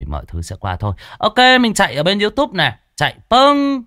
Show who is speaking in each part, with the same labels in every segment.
Speaker 1: mọi thứ sẽ qua thôi. Ok, mình chạy ở bên YouTube này. Chạy pưng.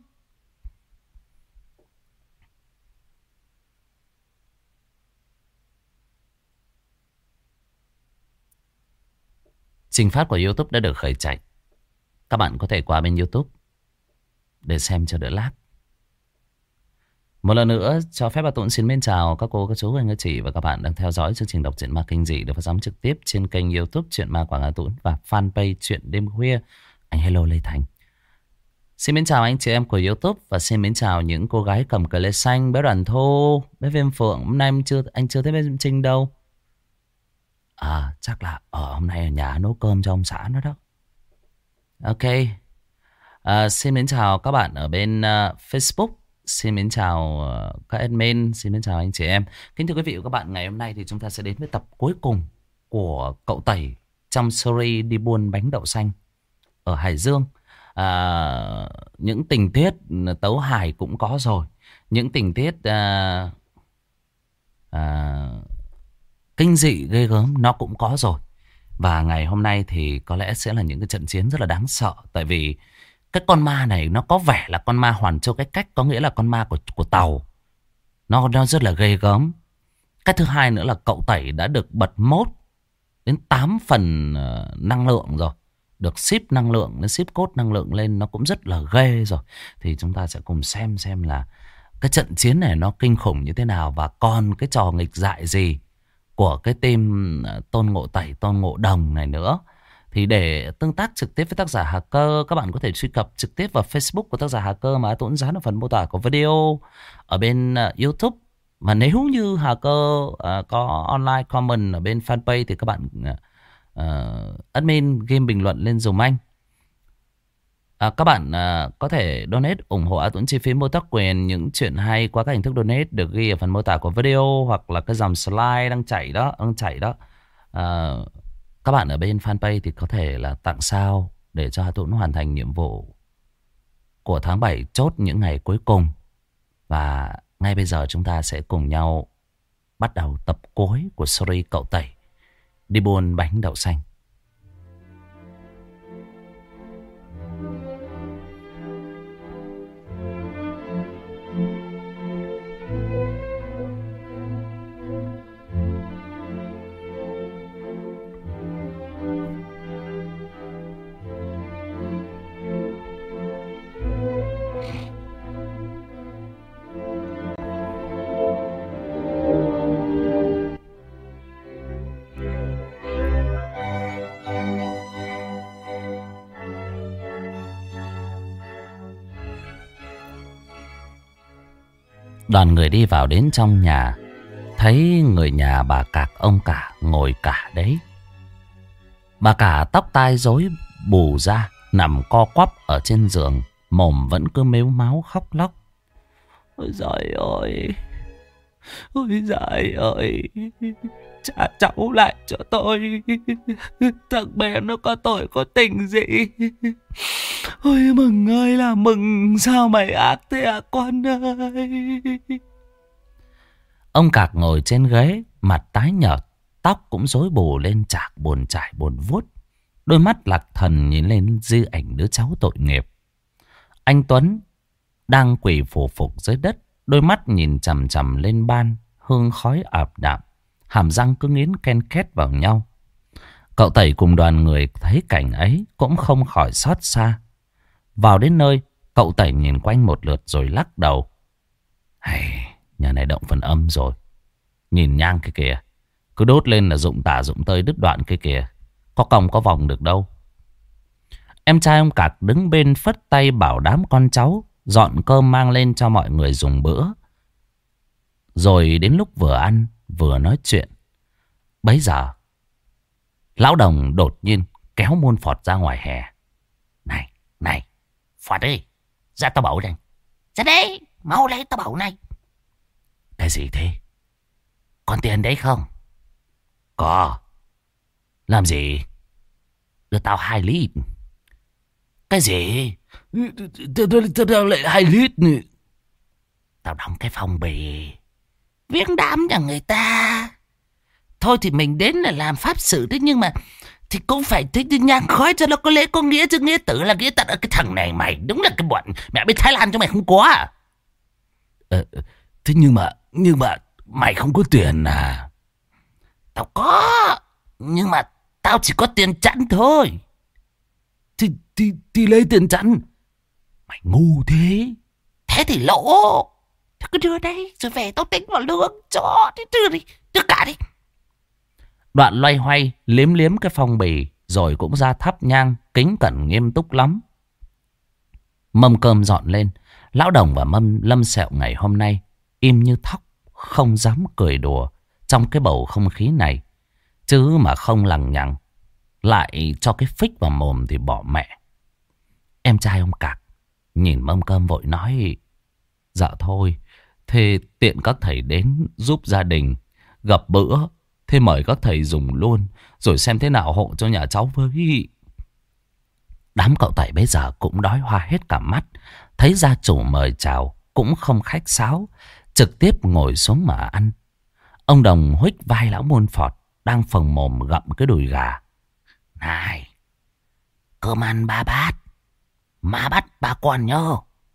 Speaker 1: Trình phát của YouTube đã được khởi chạy. Các bạn có thể qua bên YouTube để xem cho đỡ lag. Một lần nữa cho phép bà Tuấn xin mến chào các cô, các chú, anh, các chị và các bạn đang theo dõi chương trình đọc truyện ma kinh dị được phát sóng trực tiếp trên kênh YouTube Truyện Ma Quảng Hà Tuấn và fanpage Truyện Đêm Khuya. Anh Hello Lê Thành. Xin mến chào anh chị em của YouTube và xin mến chào những cô gái cầm cờ lê xanh, bé Đoàn Thu, bé Viêm Phượng. Hôm nay anh chưa thấy bé Diễm Trinh đâu. À, chắc là hôm nay ở nhà nấu cơm cho ông xã nó đó. Ok. Xin mến chào các bạn ở bên Facebook. Xin mến chào các admin. Xin mến chào anh chị em. Kính thưa quý vị và các bạn, ngày hôm nay thì chúng ta sẽ đến với tập cuối cùng của Cậu Tẩy trong series đi buôn bánh đậu xanh ở Hải Dương. Những tình tiết tấu hài cũng có rồi. Những tình tiết kinh dị ghê gớm nó cũng có rồi. Và ngày hôm nay thì có lẽ sẽ là những cái trận chiến rất là đáng sợ. Tại vì cái con ma này nó có vẻ là con ma Hoàn Châu Cách Cách, có nghĩa là con ma của Tàu. Nó rất là ghê gớm. Cái thứ hai nữa là Cậu Tẩy đã được bật mốt đến 8 phần năng lượng rồi. Được ship năng lượng, nó ship code năng lượng lên, nó cũng rất là ghê rồi. Thì chúng ta sẽ cùng xem là cái trận chiến này nó kinh khủng như thế nào. Và còn cái trò nghịch dại gì của cái team Tôn Ngộ Tẩy, Tôn Ngộ Đồng này nữa. Thì để tương tác trực tiếp với tác giả Hà Cơ, các bạn có thể truy cập trực tiếp vào Facebook của tác giả Hà Cơ mà Tuấn dán ở phần mô tả của video ở bên YouTube. Và nếu như Hà Cơ có online comment ở bên fanpage thì các bạn admin game bình luận lên dùm anh. Các bạn có thể donate ủng hộ A Tuấn chi phí mua tác quyền những chuyện hay qua các hình thức donate được ghi ở phần mô tả của video hoặc là cái dòng slide đang chạy đó. Các bạn ở bên fanpage thì có thể là tặng sao để cho A Tuấn hoàn thành nhiệm vụ của tháng 7 chốt những ngày cuối cùng. Và ngay bây giờ chúng ta sẽ cùng nhau bắt đầu tập cuối của series Cậu Tẩy đi buôn bánh đậu xanh. Đoàn người đi vào đến trong nhà, thấy người nhà bà Cạc ông Cả ngồi cả đấy. Bà Cả tóc tai rối bù ra, nằm co quắp ở trên giường, mồm vẫn cứ mếu máo khóc lóc. Ôi giời ơi, ôi giời ơi, trả cháu lại cho tôi. Thằng bé nó có tội có tình gì. Ôi mừng ơi là mừng, sao mày ác thế à con ơi. Ông Cạc ngồi trên ghế, mặt tái nhợt, tóc cũng rối bù lên chạc buồn chải buồn vuốt. Đôi mắt lạc thần nhìn lên di ảnh đứa cháu tội nghiệp. Anh Tuấn đang quỳ phù phục dưới đất, đôi mắt nhìn chằm chằm lên ban, hương khói ảm đạm, hàm răng cứ nghiến ken két vào nhau. Cậu Tẩy cùng đoàn người thấy cảnh ấy cũng không khỏi xót xa. Vào đến nơi, cậu Tẩy nhìn quanh một lượt rồi lắc đầu. Hay, nhà này động phần âm rồi. Nhìn nhang kia kìa, cứ đốt lên là rụng tả rụng tơi đứt đoạn kia kìa. Có cong có vòng được đâu. Em trai ông Cạc đứng bên phất tay bảo đám con cháu dọn cơm mang lên cho mọi người dùng bữa. Rồi đến lúc vừa ăn vừa nói chuyện, bấy giờ lão Đồng đột nhiên kéo Môn Phọt ra ngoài hè. Này Phọt ơi, ra tao bảo này. Ra đây, mau lấy tao bảo này. Cái gì thế? Còn tiền đấy không? Có. Làm gì? Đưa tao 2 lít. Cái gì? Tao lại 2 lít nữa. Tao đóng cái phong bì viếng đám nhà người ta. Thôi thì mình đến là làm pháp sự đấy, nhưng mà Thì cũng phải thích nhang khói cho nó có lễ có nghĩa chứ. Nghĩa tử là nghĩa tận. Cái thằng này mày đúng là cái bọn mẹ bên Thái Lan cho mày không có à?
Speaker 2: Thế nhưng mà mày không có tiền à?
Speaker 1: Tao có, nhưng mà tao chỉ có tiền chẵn thôi.
Speaker 2: Thì lấy tiền chẵn. Mày ngu thế.
Speaker 1: Thế thì lỗ. Thế cứ đưa đây rồi về tao tính vào lương cho. Thế đưa đi, đưa cả đi. Đoạn loay hoay liếm liếm cái phong bì rồi cũng ra thắp nhang, kính cẩn nghiêm túc lắm. Mâm cơm dọn lên. Lão Đồng và Lâm Sẹo ngày hôm nay im như thóc, không dám cười đùa trong cái bầu không khí này. Chứ mà không lằng nhằng lại cho cái phích vào mồm thì bỏ mẹ. Em trai ông Cạc nhìn mâm cơm vội nói: dạ thôi, thế tiện các thầy đến giúp gia đình gặp bữa, thế mời các thầy dùng luôn, rồi xem thế nào hộ cho nhà cháu với. Đám cậu Tẩy bây giờ cũng đói hoa hết cả mắt. Thấy gia chủ mời chào cũng không khách sáo, trực tiếp ngồi xuống mà ăn. Ông Đồng huých vai lão Môn Phọt đang phồng mồm gặm cái đùi gà. Này, cơm ăn 3 bát, má bắt 3 con nhớ.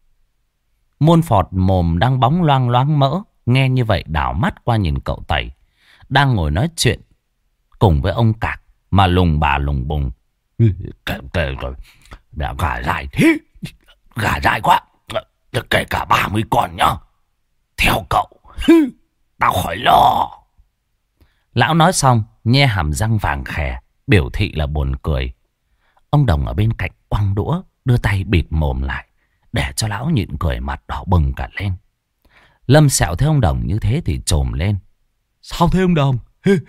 Speaker 1: Môn Phọt mồm đang bóng loang loáng mỡ, nghe như vậy đảo mắt qua nhìn cậu Tẩy đang ngồi nói chuyện cùng với ông Cạc mà lùng bà lùng bùng.
Speaker 2: Kể rồi, gà dại thế, gà dại quá, kể cả 30 con nhá. Theo cậu, tao khỏi lo.
Speaker 1: Lão nói xong nhe hàm răng vàng khè, biểu thị là buồn cười. Ông Đồng ở bên cạnh quăng đũa, đưa tay bịt mồm lại để cho lão nhịn cười mặt đỏ bừng cả lên. Lâm Sẹo thấy ông Đồng như thế thì trồm lên:
Speaker 2: sao thế ông Đồng?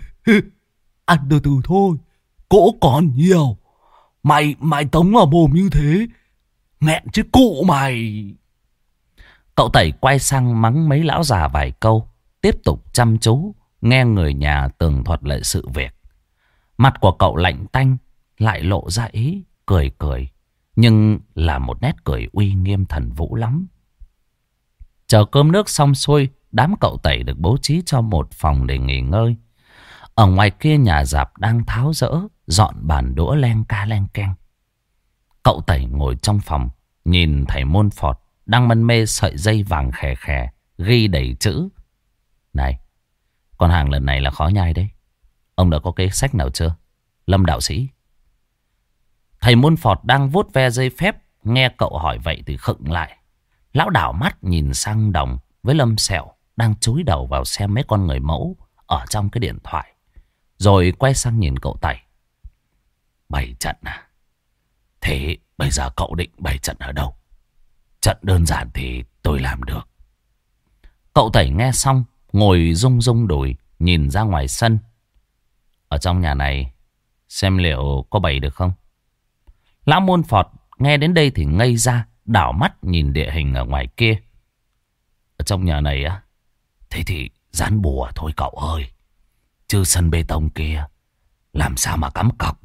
Speaker 2: Ăn từ từ thôi, cỗ còn nhiều. Mày tống vào mồm như thế, nghẹn chứ cụ mày.
Speaker 1: Cậu Tẩy quay sang mắng mấy lão già vài câu, tiếp tục chăm chú nghe người nhà tường thuật lại sự việc. Mặt của cậu lạnh tanh, lại lộ ra ý cười cười, nhưng là một nét cười uy nghiêm thần vũ lắm. Chờ cơm nước xong xuôi, đám cậu Tẩy được bố trí cho một phòng để nghỉ ngơi. Ở ngoài kia nhà rạp đang tháo dỡ, dọn bàn đũa len ca len keng. Cậu Tẩy ngồi trong phòng, nhìn thầy Môn Phọt đang mân mê sợi dây vàng khè khè, ghi đầy chữ. Này, con hàng lần này là khó nhai đấy. Ông đã có cái sách nào chưa, Lâm đạo sĩ? Thầy Môn Phọt đang vuốt ve dây phép, nghe cậu hỏi vậy thì khựng lại. Lão đảo mắt nhìn sang Đồng với Lâm Sẹo đang chúi đầu vào xem mấy con người mẫu ở trong cái điện thoại, rồi quay sang nhìn cậu Tẩy.
Speaker 2: Bày trận à? Thế bây giờ cậu định bày trận ở đâu? Trận đơn giản thì tôi làm được.
Speaker 1: Cậu Tẩy nghe xong ngồi rung rung đùi nhìn ra ngoài sân. Ở trong nhà này xem liệu có bày được không? Lão Môn Phọt nghe đến đây thì ngây ra, đảo mắt nhìn địa hình ở ngoài kia.
Speaker 2: Ở trong nhà này á? Thế thì dán bùa thôi cậu ơi. Chứ sân bê tông kia làm sao mà cắm cọc.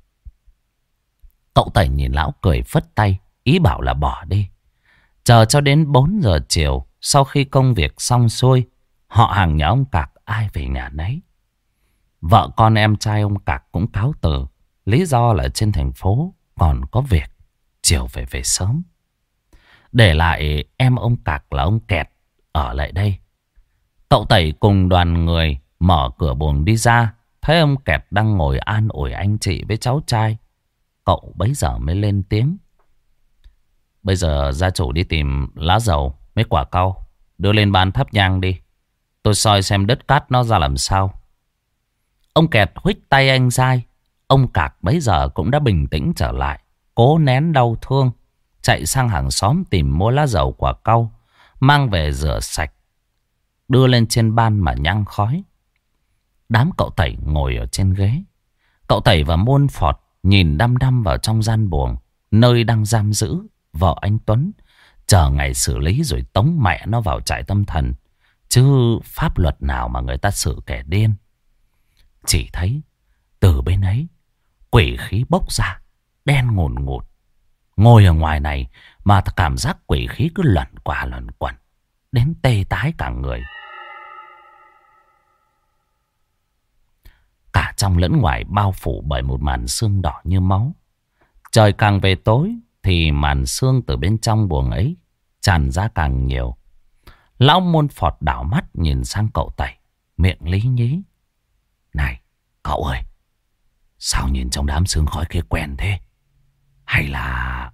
Speaker 1: Cậu Tẩy nhìn lão cười phất tay, ý bảo là bỏ đi. Chờ cho đến 4 giờ chiều, sau khi công việc xong xuôi, họ hàng nhà ông Cạc ai về nhà nấy. Vợ con em trai ông Cạc cũng cáo từ, lý do là trên thành phố còn có việc, chiều phải về sớm. Để lại em ông Cạc là ông Kẹt ở lại đây. Cậu Tẩy cùng đoàn người mở cửa buồng đi ra, thấy ông Kẹt đang ngồi an ủi anh chị với cháu trai. Cậu bấy giờ mới lên tiếng. Bây giờ gia chủ đi tìm lá dầu mấy quả cau, đưa lên bàn thắp nhang đi. Tôi soi xem đất cát nó ra làm sao. Ông Kẹt huých tay anh dai. Ông Cạc bấy giờ cũng đã bình tĩnh trở lại, cố nén đau thương, chạy sang hàng xóm tìm mua lá dầu quả cau, mang về rửa sạch, đưa lên trên ban mà nhang khói. Đám cậu Tẩy ngồi ở trên ghế. Cậu Tẩy và Môn Phọt nhìn đăm đăm vào trong gian buồng, nơi đang giam giữ vợ anh Tuấn, chờ ngày xử lý rồi tống mẹ nó vào trại tâm thần. Chứ pháp luật nào mà người ta xử kẻ điên. Chỉ thấy từ bên ấy quỷ khí bốc ra, đen ngùn ngụt. Ngồi ở ngoài này mà cảm giác quỷ khí cứ luẩn qua luẩn quẩn, đến tê tái cả người. Cả trong lẫn ngoài bao phủ bởi một màn sương đỏ như máu. Trời càng về tối thì màn sương từ bên trong buồng ấy tràn ra càng nhiều. Lão Môn Phọt đảo mắt nhìn sang cậu Tẩy, miệng lý nhí. Này, cậu ơi, sao nhìn trong đám sương khói kia quen thế? Hay là...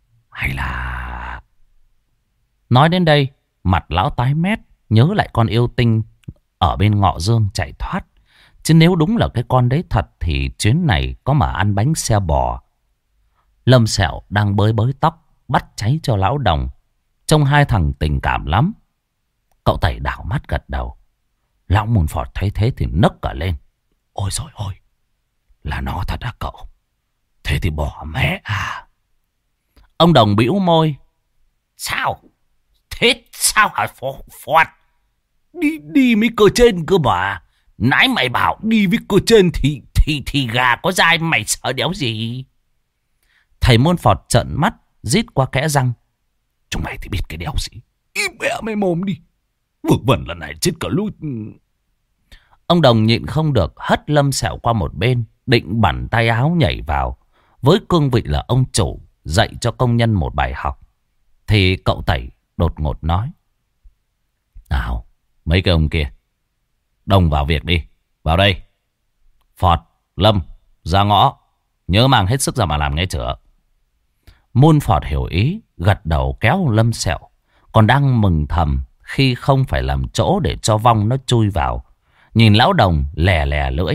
Speaker 1: Nói đến đây, mặt lão tái mét, nhớ lại con yêu tinh ở bên Ngọ Dương chạy thoát. Chứ nếu đúng là cái con đấy thật thì chuyến này có mà ăn bánh xe bò. Lâm Sẹo đang bới tóc, bắt cháy cho lão Đồng. Trông hai thằng tình cảm lắm. Cậu Tẩy đảo mắt gật đầu. Lão Môn Phọt thấy thế thì nấc cả lên. Ôi dồi ôi, là nó thật à cậu? Thế thì bỏ mẹ à? Ông Đồng bĩu môi.
Speaker 2: Sao? Thế sao hả Phọt? Đi với cơ trên cơ mà. Nãy mày bảo đi với cơ trên thì gà có dai, mày sợ đéo gì?
Speaker 1: Thầy Môn Phọt trợn mắt, rít qua kẽ răng.
Speaker 2: Chúng mày thì biết cái đéo gì. Im mẹ mày mồm đi. Vượt vẩn lần này chết cả lút.
Speaker 1: Ông Đồng nhịn không được, hất Lâm Sẹo qua một bên, định bắn tay áo nhảy vào. Với cương vị là ông chủ, dạy cho công nhân một bài học. Thì cậu Tẩy đột ngột nói. Nào, mấy cái ông kia, Đồng vào việc đi. Vào đây. Phọt, Lâm, ra ngõ. Nhớ mang hết sức ra mà làm nghe chưa? Môn Phọt hiểu ý, gật đầu kéo Lâm Sẹo. Còn đang mừng thầm khi không phải làm chỗ để cho vong nó chui vào. Nhìn lão Đồng lè lè lưỡi.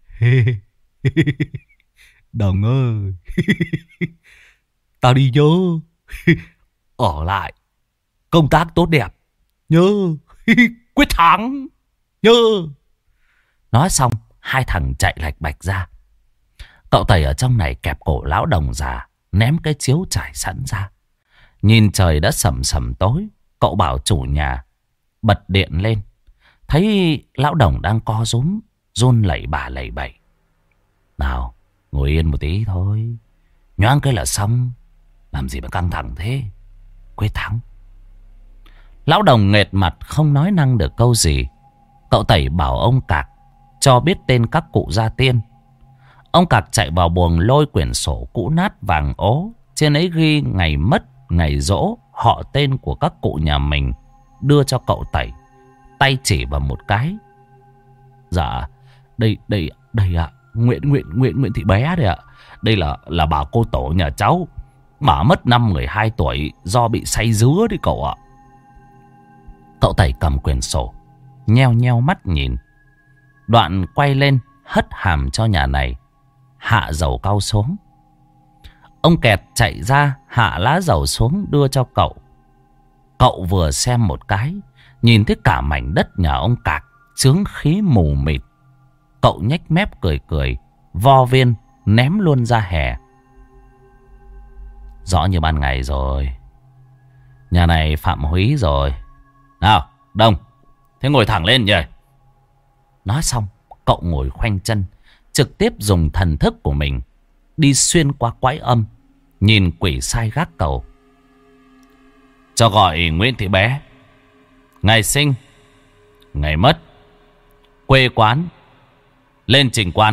Speaker 2: Đồng ơi, tao đi nhớ. Ở lại, công tác tốt đẹp. Nhớ, quyết thắng. Nhớ.
Speaker 1: Nói xong, hai thằng chạy lạch bạch ra. Cậu Tẩy ở trong này kẹp cổ lão Đồng già, ném cái chiếu trải sẵn ra. Nhìn trời đã sầm sầm tối, cậu bảo chủ nhà bật điện lên. Thấy lão Đồng đang co rúm, run lẩy bà lẩy bẩy. Nào, ngồi yên một tí thôi. Nhoáng cái là xong. Làm gì mà căng thẳng thế? Quyết thắng. Lão Đồng nghệt mặt không nói năng được câu gì. Cậu Tẩy bảo ông Cạc cho biết tên các cụ gia tiên. Ông Cạc chạy vào buồng lôi quyển sổ cũ nát vàng ố. Trên ấy ghi ngày mất, ngày giỗ, họ tên của các cụ nhà mình, đưa cho cậu Tẩy. Tay chỉ vào một cái. Dạ, đây ạ. Nguyễn Thị Bé đây ạ. Đây là bà cô tổ nhà cháu. Bà mất năm 12 tuổi do bị say dứa đấy cậu ạ. Cậu Tẩy cầm quyển sổ, nheo nheo mắt nhìn. Đoạn quay lên hất hàm cho nhà này, hạ dầu cau xuống. Ông Kẹt chạy ra hạ lá dầu xuống đưa cho cậu. Cậu vừa xem một cái, nhìn thấy cả mảnh đất nhà ông Cạc chướng khí mù mịt. Cậu nhếch mép cười cười, vo viên ném luôn ra hè. Rõ như ban ngày rồi. Nhà này phạm húy rồi. Nào, Đồng, thế ngồi thẳng lên nhỉ. Nói xong, cậu ngồi khoanh chân, trực tiếp dùng thần thức của mình đi xuyên qua quái âm, nhìn quỷ sai gác cầu. Cho gọi Nguyễn Thị Bé. Ngày sinh, ngày mất, quê quán, lên trình quan.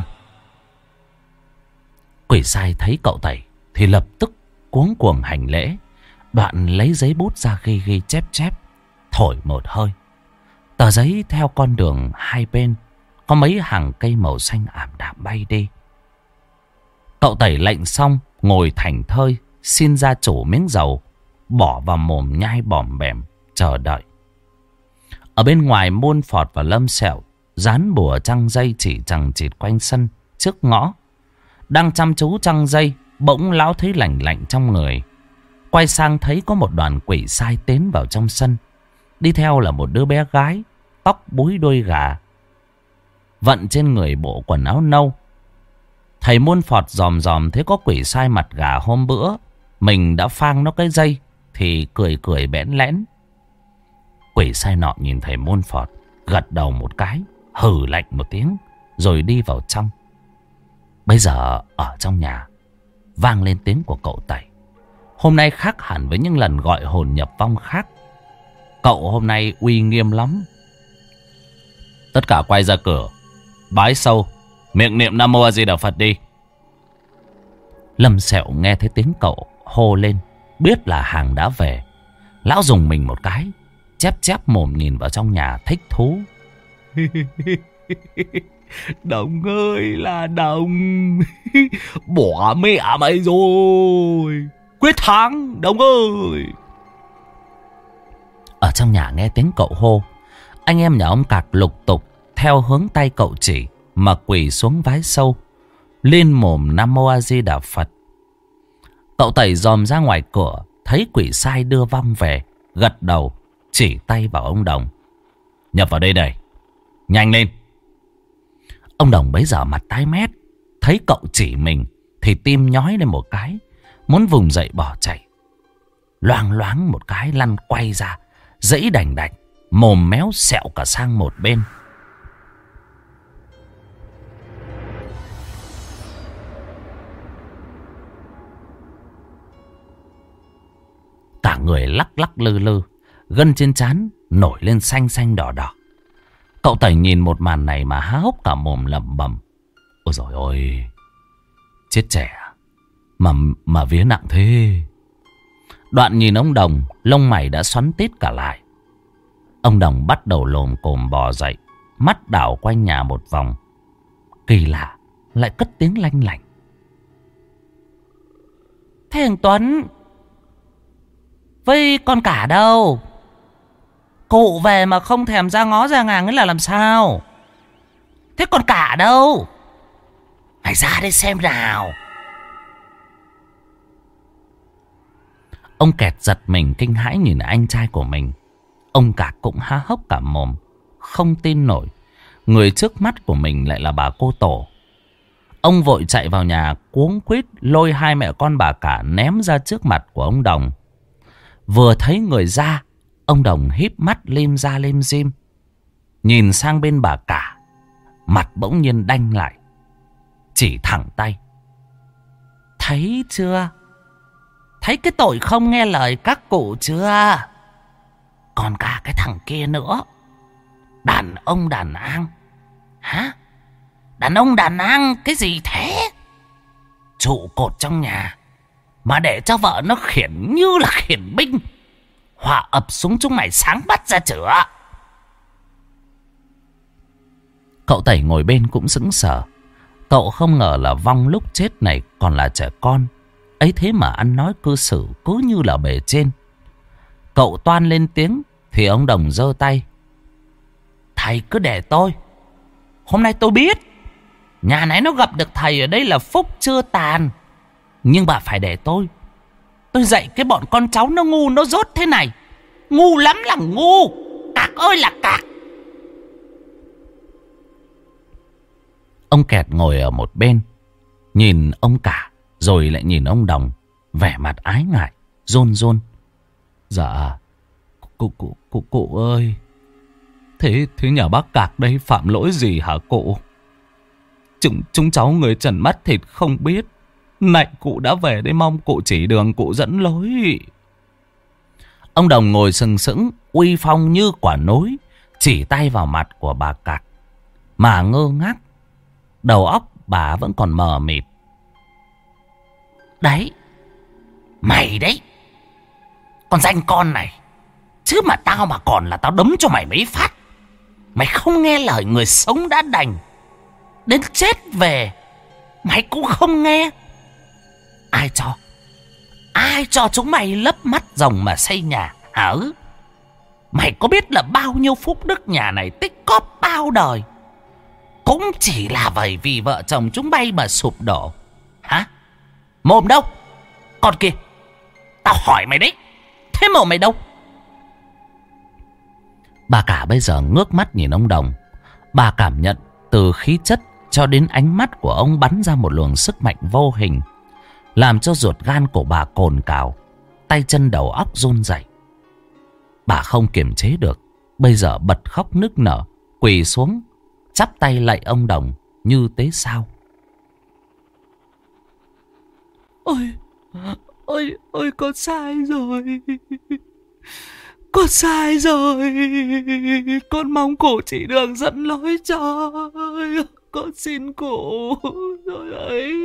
Speaker 1: Quỷ sai thấy cậu Tẩy thì lập tức cuống cuồng hành lễ. Đoạn lấy giấy bút ra ghi chép, thổi một hơi. Tờ giấy theo con đường hai bên có mấy hàng cây màu xanh ảm đạm bay đi. Cậu Tẩy lệnh xong, ngồi thảnh thơi, xin gia chủ miếng dầu, bỏ vào mồm nhai bòm bẻm, chờ đợi. Ở bên ngoài, Môn Phọt và Lâm Sẹo dán bùa trăng dây chỉ chằng chịt quanh sân trước ngõ. Đang chăm chú trăng dây, bỗng lão thấy lạnh lạnh trong người. Quay sang thấy có một đoàn quỷ sai tiến vào trong sân. Đi theo là một đứa bé gái, tóc búi đuôi gà, vận trên người bộ quần áo nâu. Thầy Môn Phọt dòm thấy có quỷ sai mặt gà hôm bữa mình đã phang nó cái dây thì cười bẽn lẽn. Quỷ sai nọ nhìn thầy Môn Phọt, gật đầu một cái, hừ lạnh một tiếng, rồi đi vào trong. Bây giờ ở trong nhà vang lên tiếng của cậu Tẩy. Hôm nay khác hẳn với những lần gọi hồn nhập vong khác. Cậu hôm nay uy nghiêm lắm. Tất cả quay ra cửa, bái sâu,
Speaker 2: Miệng niệm Nam Mô A Di Đà Phật đi.
Speaker 1: Lâm Sẹo nghe thấy tiếng cậu hô lên, biết là hàng đã về. Lão dùng mình một cái, chép chép mồm nhìn vào trong nhà thích thú.
Speaker 2: Đồng ơi là Đồng. Bỏ mẹ mày rồi. Quyết thắng Đồng ơi.
Speaker 1: Ở trong nhà nghe tiếng cậu hô, anh em nhà ông Cạc lục tục theo hướng tay cậu chỉ mà quỳ xuống vái sâu, lên mồm Nam Mô A Di Đà Phật. Cậu Tẩy dòm ra ngoài cửa, thấy quỷ sai đưa vong về, gật đầu chỉ tay vào ông Đồng.
Speaker 2: Nhập vào đây này, nhanh lên.
Speaker 1: Ông Đồng bấy giờ mặt tái mét, thấy cậu chỉ mình thì tim nhói lên một cái, muốn vùng dậy bỏ chạy. Loang loáng một cái lăn quay ra, giãy đành đạch, mồm méo sẹo cả sang một bên. Cả người lắc lắc lư lư, gân trên trán nổi lên xanh xanh đỏ đỏ. Cậu Tẩy nhìn một màn này mà há hốc cả mồm lẩm bẩm: ôi dồi ôi, chết trẻ mà vía nặng thế. Đoạn nhìn ông Đồng, lông mày đã xoắn tít cả lại. Ông Đồng bắt đầu lồm cồm bò dậy, mắt đảo quanh nhà một vòng. Kỳ lạ, lại cất tiếng lanh lảnh: thế thằng Tuấn với con cả đâu? Cụ về mà không thèm ra ngó ra ngàng ấy là làm sao? Thế con cả đâu? Hãy ra đây xem nào. Ông Kẹt giật mình kinh hãi nhìn anh trai của mình. Ông Cả cũng há hốc cả mồm, không tin nổi người trước mắt của mình lại là bà cô Tổ. Ông vội chạy vào nhà, cuống quýt lôi hai mẹ con bà Cả ném ra trước mặt của ông Đồng. Vừa thấy người ra, ông Đồng híp mắt lim ra lim dim, nhìn sang bên bà Cả, mặt bỗng nhiên đanh lại, chỉ thẳng tay: thấy chưa? Thấy cái tội không nghe lời các cụ chưa? Còn cả cái thằng kia nữa, đàn ông đàn an. Hả? Đàn ông đàn an cái gì thế? Trụ cột trong nhà mà để cho vợ nó khiển như là khiển binh, họa ập xuống chúng mày sáng bắt ra chữa. Cậu Tẩy ngồi bên cũng sững sờ. Cậu không ngờ là vong lúc chết này còn là trẻ con, ấy thế mà ăn nói cư xử cứ như là bề trên. Cậu toan lên tiếng thì ông Đồng giơ tay: thầy cứ để tôi. Hôm nay tôi biết nhà này nó gặp được thầy ở đây là phúc chưa tàn, nhưng bà phải để tôi dạy cái bọn con cháu nó ngu nó dốt thế này. Ngu lắm là ngu, cạc ơi là cạc. Ông Kẹt ngồi ở một bên, nhìn ông Cả rồi lại nhìn ông Đồng, vẻ mặt ái ngại, rôn rôn: dạ, cụ ơi. Thế nhà bác Cạc đây phạm lỗi gì hả cụ? Chúng cháu người trần mắt thịt không biết. Này cụ đã về đây, mong cụ chỉ đường, cụ dẫn lối. Ông Đồng ngồi sừng sững, uy phong như quả núi, chỉ tay vào mặt của bà Cạc mà ngơ ngác. Đầu óc bà vẫn còn mờ mịt. Đấy, mày đấy, con danh con này. Chứ mà tao mà còn là tao đấm cho mày mấy phát. Mày không nghe lời người sống đã đành, đến chết về mày cũng không nghe. Ai cho chúng mày lấp mắt rồng mà xây nhà hả? Mày có biết là bao nhiêu phúc đức nhà này tích cóp bao đời cũng chỉ là bởi vì vợ chồng chúng bay mà sụp đổ hả? Mồm đâu? Con kia, tao hỏi mày đấy, thế mồm mày đâu? Bà Cả bây giờ ngước mắt nhìn ông Đồng. Bà cảm nhận từ khí chất cho đến ánh mắt của ông bắn ra một luồng sức mạnh vô hình, làm cho ruột gan của bà cồn cào, tay chân đầu óc run rẩy. Bà không kiềm chế được, bây giờ bật khóc nức nở, quỳ xuống chắp tay lạy ông Đồng như tế sao. Ôi con sai rồi. Con sai rồi. Con mong cụ chỉ đường dẫn lối cho.
Speaker 2: Con xin cụ. Rồi ấy.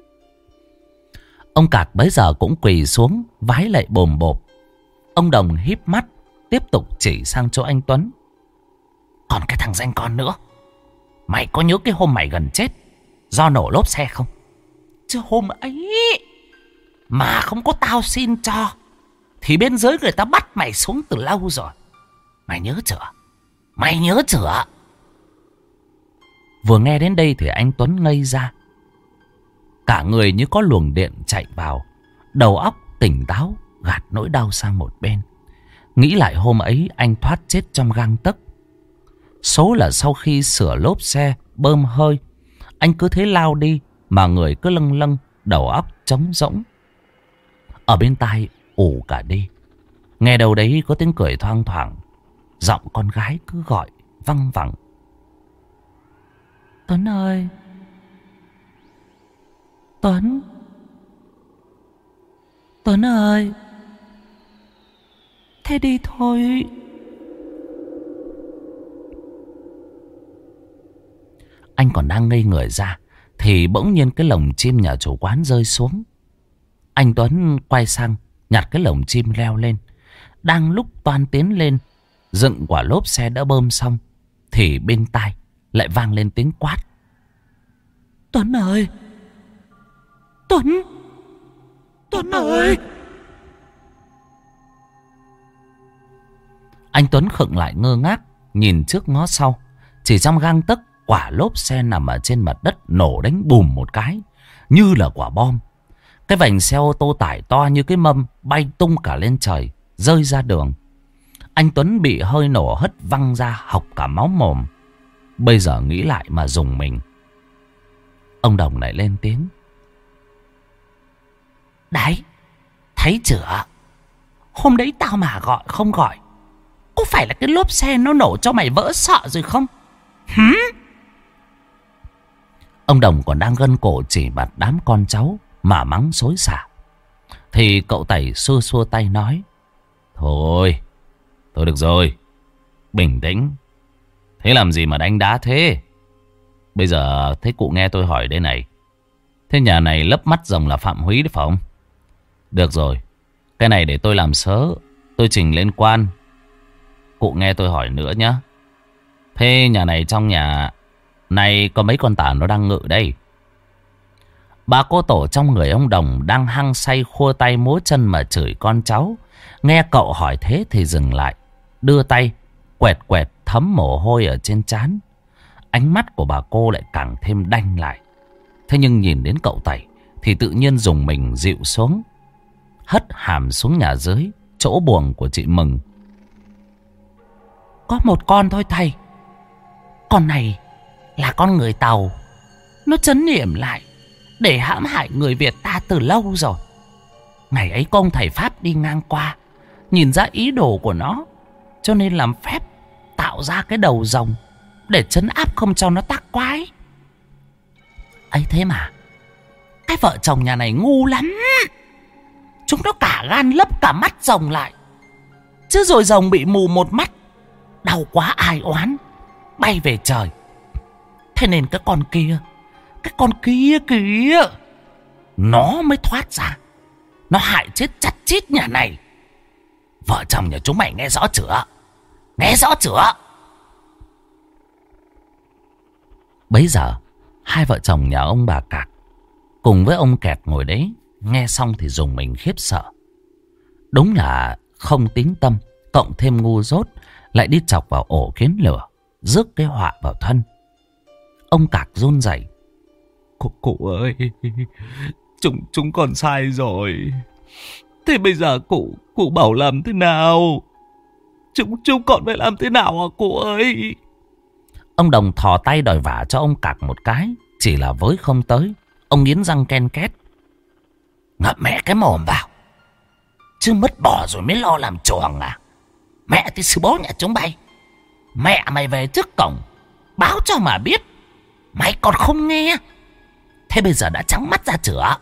Speaker 1: Ông Cạc bấy giờ cũng quỳ xuống vái lạy bồm bộp. Ông Đồng híp mắt tiếp tục chỉ sang chỗ anh Tuấn. Còn cái thằng danh con nữa, mày có nhớ cái hôm mày gần chết do nổ lốp xe không? Chứ hôm ấy mà không có tao xin cho thì bên dưới người ta bắt mày xuống từ lâu rồi. Mày nhớ chưa? Mày nhớ chưa? Vừa nghe đến đây thì anh Tuấn ngây ra. Cả người như có luồng điện chạy vào. Đầu óc tỉnh táo, gạt nỗi đau sang một bên. Nghĩ lại hôm ấy anh thoát chết trong gang tấc. Số là sau khi sửa lốp xe, bơm hơi, anh cứ thế lao đi mà người cứ lâng lâng, đầu óc trống rỗng. Ở bên tai ù cả đi. Nghe đâu đấy có tiếng cười thoang thoảng. Giọng con gái cứ gọi văng vẳng. Tuấn ơi! Tuấn! Tuấn ơi! Thế đi thôi. Anh còn đang ngây người ra thì bỗng nhiên cái lồng chim nhà chủ quán rơi xuống. Anh Tuấn quay sang nhặt cái lồng chim leo lên. Đang lúc toan tiến lên dựng quả lốp xe đã bơm xong thì bên tai lại vang lên tiếng quát. Tuấn ơi! Tuấn! Tuấn ơi! Anh Tuấn khựng lại ngơ ngác, nhìn trước ngó sau. Chỉ trong gang tấc, quả lốp xe nằm ở trên mặt đất nổ đánh bùm một cái, như là quả bom. Cái vành xe ô tô tải to như cái mâm bay tung cả lên trời, rơi ra đường. Anh Tuấn bị hơi nổ hất văng ra, hộc cả máu mồm. Bây giờ nghĩ lại mà rùng mình. Ông Đồng lại lên tiếng. Đấy, thấy chưa? Hôm đấy tao mà gọi không gọi, có phải là cái lốp xe nó nổ cho mày vỡ sợ rồi không? Ông Đồng còn đang gân cổ chỉ mặt đám con cháu mà mắng xối xả thì cậu Tẩy xua xua tay nói. Thôi được rồi, bình tĩnh. Thế làm gì mà đánh đá thế? Bây giờ thế cụ nghe tôi hỏi đây này. Thế nhà này lấp mắt rồng là Phạm Húy đấy phải không? Được rồi, cái này để tôi làm sớ, tôi trình lên quan. Cụ nghe tôi hỏi nữa nhá. Thế nhà này trong nhà này có mấy con tả nó đang ngự đây? Bà cô tổ trong người ông Đồng đang hăng say khua tay múa chân mà chửi con cháu. Nghe cậu hỏi thế thì dừng lại, đưa tay quẹt quẹt thấm mồ hôi ở trên trán. Ánh mắt của bà cô lại càng thêm đanh lại. Thế nhưng nhìn đến cậu Tẩy thì tự nhiên dùng mình dịu xuống, hất hàm xuống nhà dưới chỗ buồng của chị Mừng. Có một con thôi thầy. Con này là con người Tàu. Nó trấn yểm lại để hãm hại người Việt ta từ lâu rồi. Ngày ấy có ông thầy Pháp đi ngang qua, nhìn ra ý đồ của nó, cho nên làm phép tạo ra cái đầu rồng để trấn áp không cho nó tác quái. Ấy thế mà cái vợ chồng nhà này ngu lắm. Chúng nó cả gan lấp cả mắt rồng lại, chứ rồi rồng bị mù một mắt, đau quá ai oán, bay về trời. Thế nên cái con kia kìa, nó mới thoát ra, nó hại chết chắt chít nhà này. Vợ chồng nhà chúng mày nghe rõ chưa? Nghe rõ chưa? Bấy giờ hai vợ chồng nhà ông bà Cạc cùng với ông Kẹt ngồi đấy, nghe xong thì dùng mình khiếp sợ. Đúng là không tín tâm cộng thêm ngu dốt, lại đi chọc vào ổ kiến lửa, rước cái họa vào thân. Ông Cạc run rẩy. Cụ ơi, chúng còn sai rồi. Thế bây giờ cụ bảo làm thế nào? Chúng còn phải làm thế nào hả cụ ơi? Ông Đồng thò tay đòi vả cho ông Cạc một cái, chỉ là với không tới. Ông nghiến răng ken két. Ngậm mẹ cái mồm vào, chứ mất bò rồi mới lo làm chuồng à? Mẹ thì sư bố nhà chúng bay. Mẹ mày về trước cổng báo cho mà biết, mày còn không nghe. Thế bây giờ đã trắng mắt ra chửa.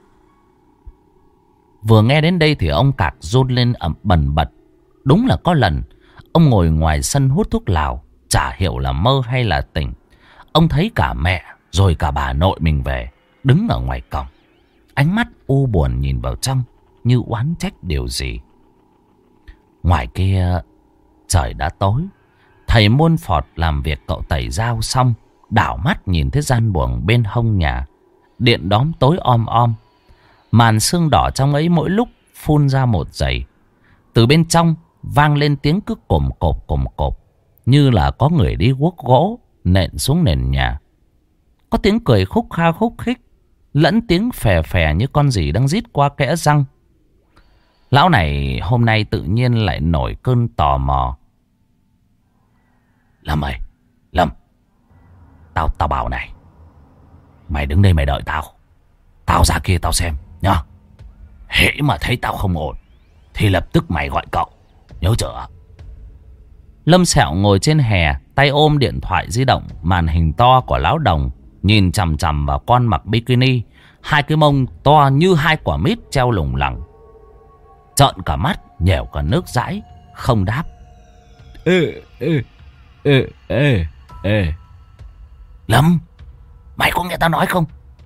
Speaker 1: Vừa nghe đến đây thì ông Cạc run lên bần bật. Đúng là có lần ông ngồi ngoài sân hút thuốc lào, chả hiểu là mơ hay là tỉnh. Ông thấy cả mẹ rồi cả bà nội mình về, đứng ở ngoài cổng. Ánh mắt u buồn nhìn vào trong, như oán trách điều gì. Ngoài kia trời đã tối. Thầy Muôn Phọt làm việc cậu tẩy dao xong, đảo mắt nhìn thấy gian buồng bên hông nhà. Điện đóm tối om om. Màn sương đỏ trong ấy mỗi lúc phun ra một giày. Từ bên trong vang lên tiếng cứ cồm cộp, như là có người đi guốc gỗ nện xuống nền nhà. Có tiếng cười khúc kha khúc khích, lẫn tiếng phè phè như con gì đang rít qua kẽ răng. Lão này hôm nay tự nhiên lại nổi cơn tò mò. Lâm ơi, Lâm, tao bảo này, mày đứng đây mày đợi tao. Tao ra kia tao xem nhá. Hễ mà thấy tao không ổn thì lập tức mày gọi cậu, nhớ chưa? Lâm Sẹo ngồi trên hè, tay ôm điện thoại di động màn hình to của lão Đồng, nhìn chằm chằm vào con mặc bikini, hai cái mông to như hai quả mít treo lủng lẳng. Trợn cả mắt, nhẻo cả nước dãi, không đáp. Ê. Lâm, mày có nghe tao nói không?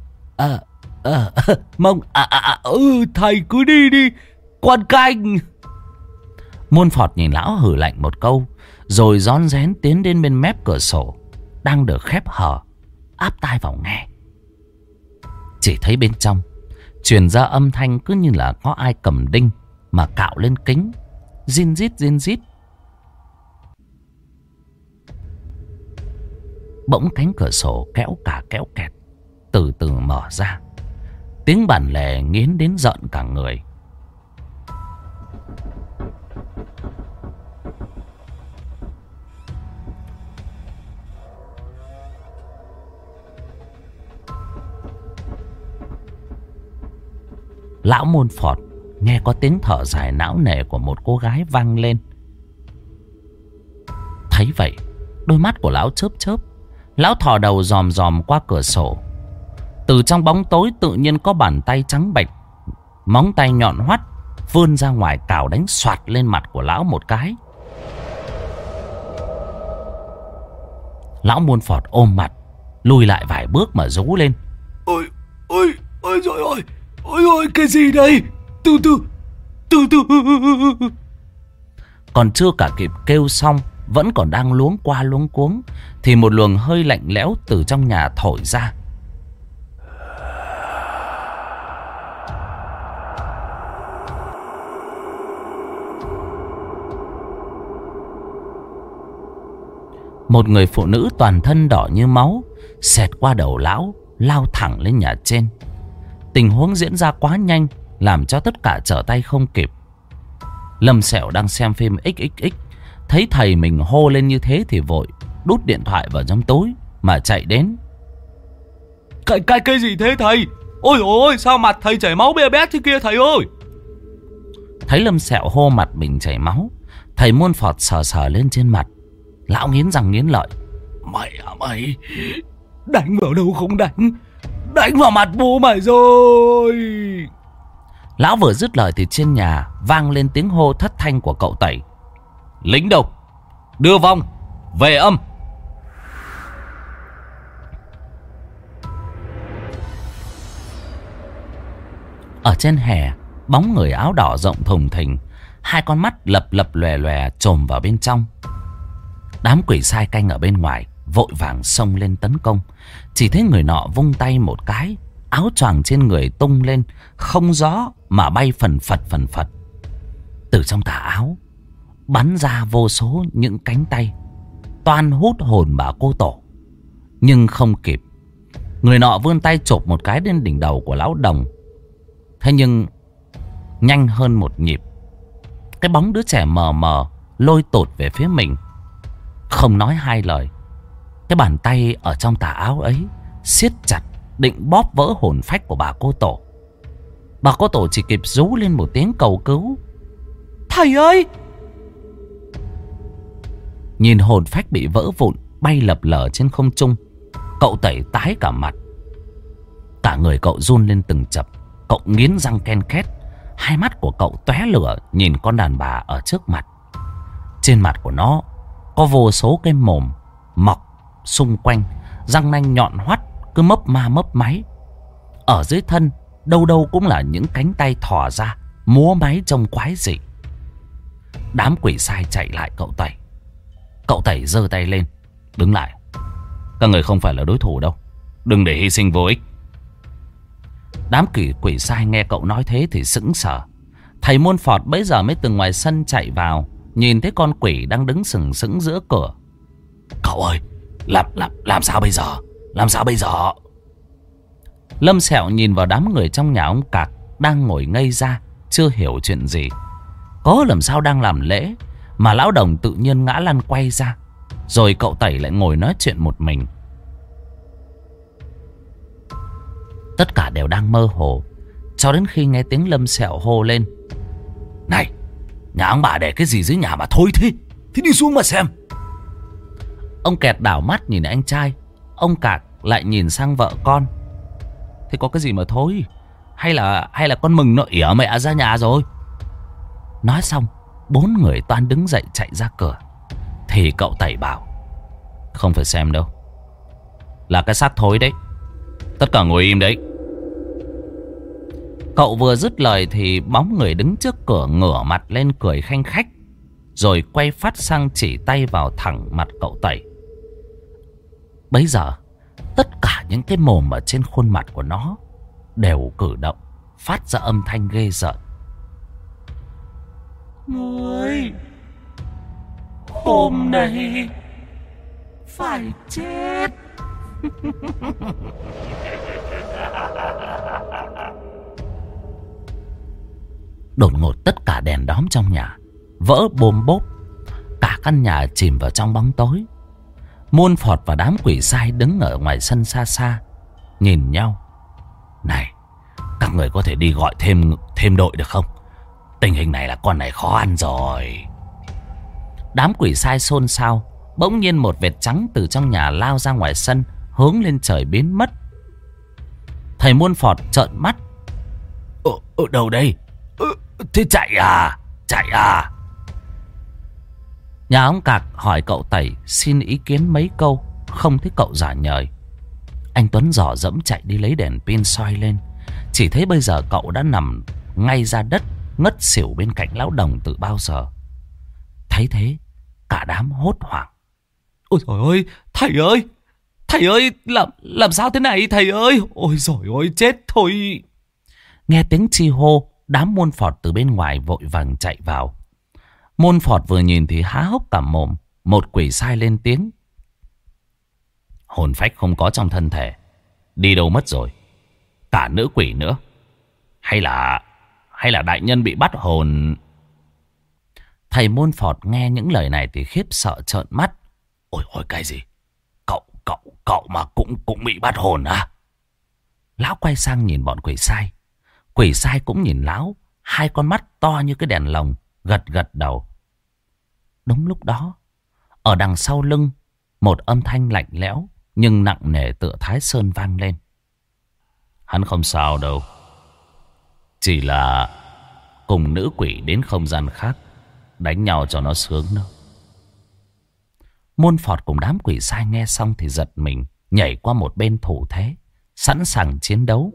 Speaker 1: Mông, thầy cứ đi, quan canh. Muôn Phọt nhìn lão hử lạnh một câu, rồi rón rén tiến đến bên mép cửa sổ đang được khép hờ, áp tai vào nghe. Chỉ thấy bên trong truyền ra âm thanh cứ như là có ai cầm đinh mà cạo lên kính, rin rít. Bỗng cánh cửa sổ kéo kẹt từ từ mở ra. Tiếng bản lề nghiến đến giận cả người. Lão Muôn Phọt nghe có tiếng thở dài não nề của một cô gái vang lên. Thấy vậy, đôi mắt của lão chớp. Lão thò đầu dòm qua cửa sổ. Từ trong bóng tối tự nhiên có bàn tay trắng bệch, móng tay nhọn hoắt vươn ra ngoài cào đánh xoạt lên mặt của lão một cái. Lão Muôn Phọt ôm mặt, lùi lại vài bước mà rú lên. Ôi trời ơi! Ôi, cái gì đây? Từ từ. Còn chưa cả kịp kêu xong, vẫn còn đang luống qua luống cuống, thì một luồng hơi lạnh lẽo từ trong nhà thổi ra. Một người phụ nữ toàn thân đỏ như máu xẹt qua đầu lão, lao thẳng lên nhà trên. Tình huống diễn ra quá nhanh, làm cho tất cả trở tay không kịp. Lâm Sẹo đang xem phim XXX, thấy thầy mình hô lên như thế thì vội đút điện thoại vào trong túi mà chạy đến. Cái gì thế thầy? Ôi sao mặt thầy chảy máu bê bét thế kia thầy ơi? Thấy Lâm Sẹo hô mặt mình chảy máu, thầy Muôn Phọt sờ lên trên mặt. Lão nghiến răng nghiến lợi. Mày đánh vào đâu không đánh? Đánh vào mặt bố mày rồi. Lão vừa dứt lời thì trên nhà vang lên tiếng hô thất thanh của cậu tẩy. Lính đâu? Đưa vong về âm. Ở trên hè, bóng người áo đỏ rộng thùng thình, hai con mắt lập lòe lòe chồm vào bên trong. Đám quỷ sai canh ở bên ngoài vội vàng xông lên tấn công. Chỉ thấy người nọ vung tay một cái, áo choàng trên người tung lên, không gió mà bay phần phật. Từ trong tà áo bắn ra vô số những cánh tay, toan hút hồn bà cô tổ. Nhưng không kịp. Người nọ vươn tay chộp một cái lên đỉnh đầu của lão Đồng. Thế nhưng nhanh hơn một nhịp, cái bóng đứa trẻ mờ mờ lôi tụt về phía mình. Không nói hai lời, cái bàn tay ở trong tà áo ấy siết chặt định bóp vỡ hồn phách của bà cô tổ. Bà cô tổ chỉ kịp rú lên một tiếng cầu cứu. Thầy ơi! Nhìn hồn phách bị vỡ vụn bay lập lờ trên không trung, cậu tẩy tái cả mặt. Cả người cậu run lên từng chập. Cậu nghiến răng ken két. Hai mắt của cậu tóe lửa nhìn con đàn bà ở trước mặt. Trên mặt của nó có vô số cái mồm mọc xung quanh, răng nanh nhọn hoắt cứ mấp ma mấp máy. Ở dưới thân đâu đâu cũng là những cánh tay thò ra múa máy trông quái dị. Đám quỷ sai chạy lại cậu Tẩy. Cậu Tẩy giơ tay lên: đứng lại, các người không phải là đối thủ đâu, đừng để hy sinh vô ích. Đám quỷ sai nghe cậu nói thế thì sững sờ. Thầy Môn Phọt bấy giờ mới từ ngoài sân chạy vào, nhìn thấy con quỷ đang đứng sừng sững giữa cửa. Cậu ơi, làm sao bây giờ? Làm sao bây giờ? Lâm Sẹo nhìn vào đám người trong nhà ông Cạc đang ngồi ngây ra, chưa hiểu chuyện gì. Có làm sao đang làm lễ mà lão đồng tự nhiên ngã lăn quay ra, rồi cậu Tẩy lại ngồi nói chuyện một mình. Tất cả đều đang mơ hồ, cho đến khi nghe tiếng Lâm Sẹo hô lên: này, nhà ông bà để cái gì dưới nhà mà thôi thế? Thế đi xuống mà xem. Ông Kẹt đảo mắt nhìn anh trai, ông Cạc lại nhìn sang vợ con. Thế có cái gì mà thôi? Hay là con Mừng nó ỉa mẹ ra nhà rồi? Nói xong, bốn người toan đứng dậy chạy ra cửa, thì cậu Tẩy bảo: không phải xem đâu, là cái xác thối đấy. Tất cả ngồi im đấy. Cậu vừa dứt lời thì bóng người đứng trước cửa ngửa mặt lên cười khanh khách, rồi quay phát sang chỉ tay vào thẳng mặt cậu Tẩy. Bấy giờ tất cả những cái mồm ở trên khuôn mặt của nó đều cử động, phát ra âm thanh ghê rợn. Ngươi hôm nay phải chết. Đột ngột tất cả đèn đóm trong nhà vỡ bôm bốp, cả căn nhà chìm vào trong bóng tối. Môn Phọt và đám quỷ sai đứng ở ngoài sân xa xa nhìn nhau. Này, các người có thể đi gọi thêm đội được không? Tình hình này là con này khó ăn rồi. Đám quỷ sai xôn xao. Bỗng nhiên một vệt trắng từ trong nhà lao ra ngoài sân, hướng lên trời biến mất. Thầy Môn Phọt trợn mắt: ở đâu đây? Thế chạy à? Chạy à? Nhà ông Cạc hỏi cậu Tẩy xin ý kiến mấy câu, không thấy cậu giả nhời. Anh Tuấn dò dẫm chạy đi lấy đèn pin soi lên, chỉ thấy bây giờ cậu đã nằm ngay ra đất, ngất xỉu bên cạnh lão đồng từ bao giờ. Thấy thế, cả đám hốt hoảng: ôi trời ơi, thầy ơi, làm sao thế này thầy ơi? Ôi trời ơi, chết thôi. Nghe tiếng chi hô, đám Môn Phọt từ bên ngoài vội vàng chạy vào. Môn Phọt vừa nhìn thì há hốc cả mồm. Một quỷ sai lên tiếng: hồn phách không có trong thân thể, đi đâu mất rồi? Cả nữ quỷ nữa. Hay là đại nhân bị bắt hồn? Thầy Môn Phọt nghe những lời này thì khiếp sợ trợn mắt: ôi cái gì? Cậu mà cũng bị bắt hồn à? Lão quay sang nhìn bọn quỷ sai. Quỷ sai cũng nhìn lão, hai con mắt to như cái đèn lồng, gật đầu. Đúng lúc đó, ở đằng sau lưng, một âm thanh lạnh lẽo nhưng nặng nề tựa Thái Sơn vang lên: hắn không sao đâu, chỉ là cùng nữ quỷ đến không gian khác đánh nhau cho nó sướng đâu. Môn Phọt cùng đám quỷ sai nghe xong thì giật mình, nhảy qua một bên thủ thế, sẵn sàng chiến đấu.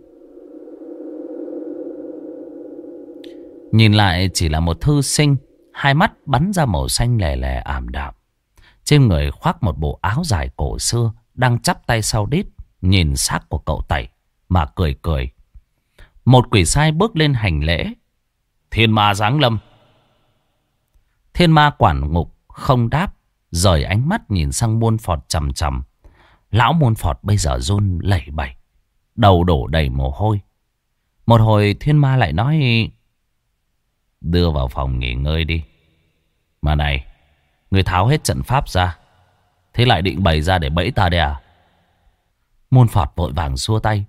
Speaker 1: Nhìn lại chỉ là một thư sinh, hai mắt bắn ra màu xanh lè lè ảm đạm. Trên người khoác một bộ áo dài cổ xưa, đang chắp tay sau đít, nhìn xác của cậu Tẩy mà cười. Một quỷ sai bước lên hành lễ: thiên ma giáng lâm. Thiên ma quản ngục không đáp, rời ánh mắt nhìn sang Môn Phọt chằm chằm. Lão Môn Phọt bây giờ run lẩy bẩy, đầu đổ đầy mồ hôi. Một hồi thiên ma lại nói: đưa vào phòng nghỉ ngơi đi. Mà này, người tháo hết trận pháp ra, thế lại định bày ra để bẫy ta đây à? Môn Phọt vội vàng xua tay: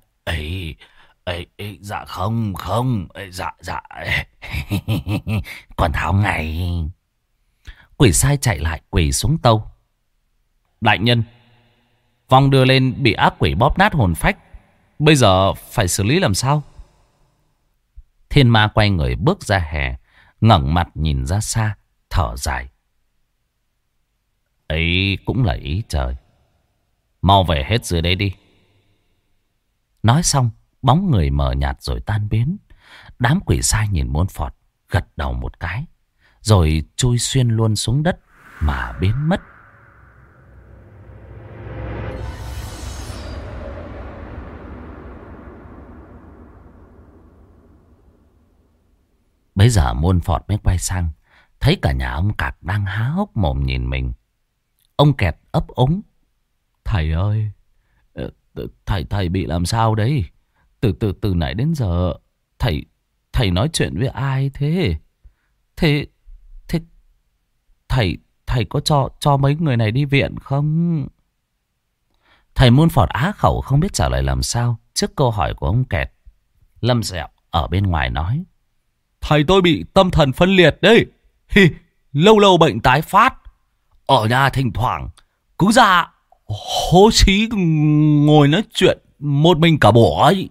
Speaker 1: dạ không, dạ còn tháo ngay. Quỷ sai chạy lại quỳ xuống tâu: đại nhân, vong đưa lên bị ác quỷ bóp nát hồn phách, bây giờ phải xử lý làm sao? Thiên ma quay người bước ra hè, ngẩng mặt nhìn ra xa, thở dài: ấy cũng là ý trời. Mau về hết dưới đấy đi. Nói xong, bóng người mờ nhạt rồi tan biến. Đám quỷ sai nhìn Môn Phọt, gật đầu một cái, rồi chui xuyên luôn xuống đất mà biến mất. Bây giờ Môn Phọt mới quay sang, thấy cả nhà ông Cạc đang há hốc mồm nhìn mình. Ông Kẹt ấp úng: "Thầy ơi, thầy bị làm sao đấy? Từ nãy đến giờ thầy nói chuyện với ai thế? Thế thế thầy có cho mấy người này đi viện không?" Thầy Môn Phọt á khẩu không biết trả lời làm sao trước câu hỏi của ông Kẹt. Lâm Dẹo ở bên ngoài nói: "Thầy tôi bị tâm thần phân liệt đấy. Lâu lâu bệnh tái phát. Ở nhà thỉnh thoảng cứ ra hố xí ngồi nói chuyện một mình cả buổi ấy."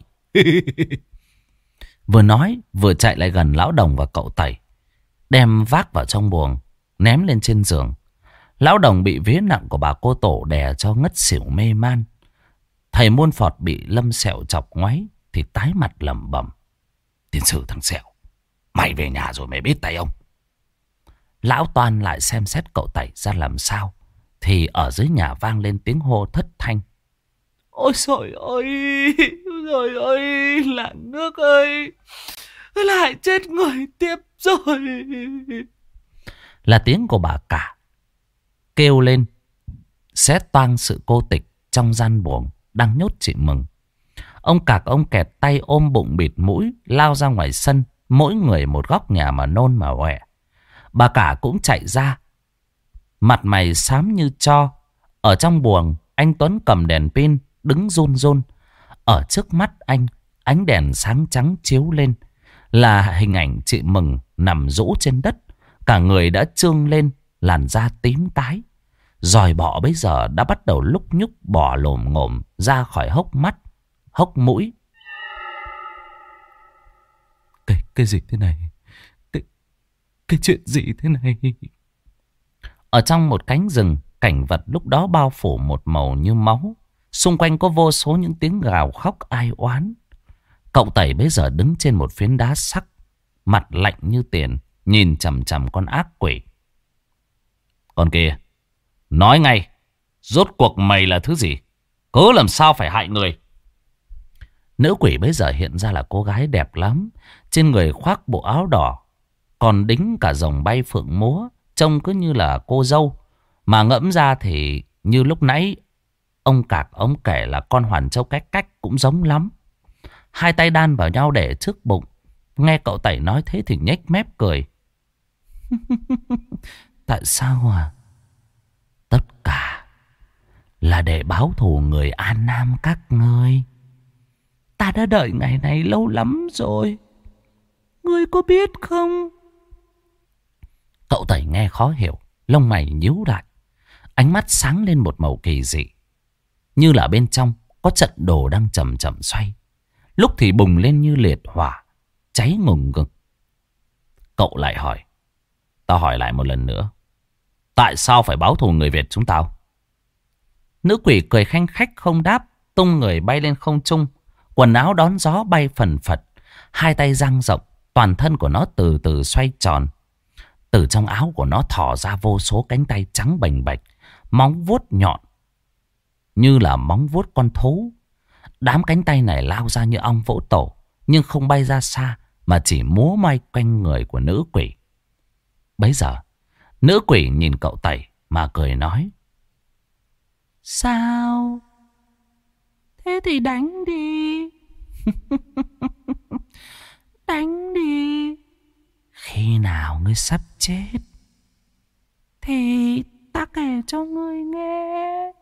Speaker 1: Vừa nói vừa chạy lại gần lão Đồng và cậu Tẩy, đem vác vào trong buồng, ném lên trên giường. Lão Đồng bị vía nặng của bà cô Tổ đè cho ngất xỉu mê man. Thầy Môn Phọt bị Lâm Sẹo chọc ngoáy thì tái mặt lẩm bẩm: "Tiền sử thằng Sẹo, mày về nhà rồi mày biết tay ông." Lão Toan lại xem xét cậu Tẩy ra làm sao, thì ở dưới nhà vang lên tiếng hô thất thanh: "Ôi trời ơi, trời ơi, làng nước ơi, lại chết người tiếp rồi!" Là tiếng của bà cả kêu lên xé toang sự cô tịch trong gian buồng đang nhốt chị Mừng. Ông Cạc ông Kẹt tay ôm bụng bịt mũi lao ra ngoài sân, mỗi người một góc nhà mà nôn mà ọe. Bà cả cũng chạy ra, mặt mày xám như tro. Ở trong buồng, anh Tuấn cầm đèn pin đứng run run. Ở trước mắt anh, ánh đèn sáng trắng chiếu lên là hình ảnh chị Mừng nằm rũ trên đất, cả người đã trương lên, làn da tím tái. Giòi bọ bây giờ đã bắt đầu lúc nhúc bò lồm ngồm ra khỏi hốc mắt, hốc mũi. Cái gì thế này? Cái chuyện gì thế này? Ở trong một cánh rừng, cảnh vật lúc đó bao phủ một màu như máu. Xung quanh có vô số những tiếng gào khóc ai oán. Cậu Tẩy bây giờ đứng trên một phiến đá sắc, mặt lạnh như tiền, nhìn chằm chằm con ác quỷ. "Con kia, nói ngay, rốt cuộc mày là thứ gì? Cớ làm sao phải hại người?" Nữ quỷ bây giờ hiện ra là cô gái đẹp lắm, trên người khoác bộ áo đỏ, còn đính cả rồng bay phượng múa, trông cứ như là cô dâu. Mà ngẫm ra thì như lúc nãy ông Cạc ông kể là con Hoàn Châu Cách Cách cũng giống lắm. Hai tay đan vào nhau để trước bụng. Nghe cậu Tẩy nói thế thì nhếch mép cười. "Tại sao à? Tất cả là để báo thù người An Nam các ngươi. Ta đã đợi ngày này lâu lắm rồi. Ngươi có biết không?" Cậu Tẩy nghe khó hiểu, lông mày nhíu lại, ánh mắt sáng lên một màu kỳ dị, như là bên trong có trận đồ đang chậm chậm xoay, lúc thì bùng lên như liệt hỏa, cháy ngùng ngực. Cậu lại hỏi: "Tao hỏi lại một lần nữa, tại sao phải báo thù người Việt chúng tao?" Nữ quỷ cười khanh khách không đáp, tung người bay lên không trung, quần áo đón gió bay phần phật, hai tay dang rộng, toàn thân của nó từ từ xoay tròn. Từ trong áo của nó thò ra vô số cánh tay trắng bềnh bạch, móng vuốt nhọn như là móng vuốt con thú. Đám cánh tay này lao ra như ong vỗ tổ, nhưng không bay ra xa mà chỉ múa may quanh người của nữ quỷ. Bấy giờ nữ quỷ nhìn cậu Tẩy mà cười nói: "Sao? Thế thì đánh đi." "Đánh đi. Khi nào ngươi sắp chết thì ta kể cho ngươi nghe."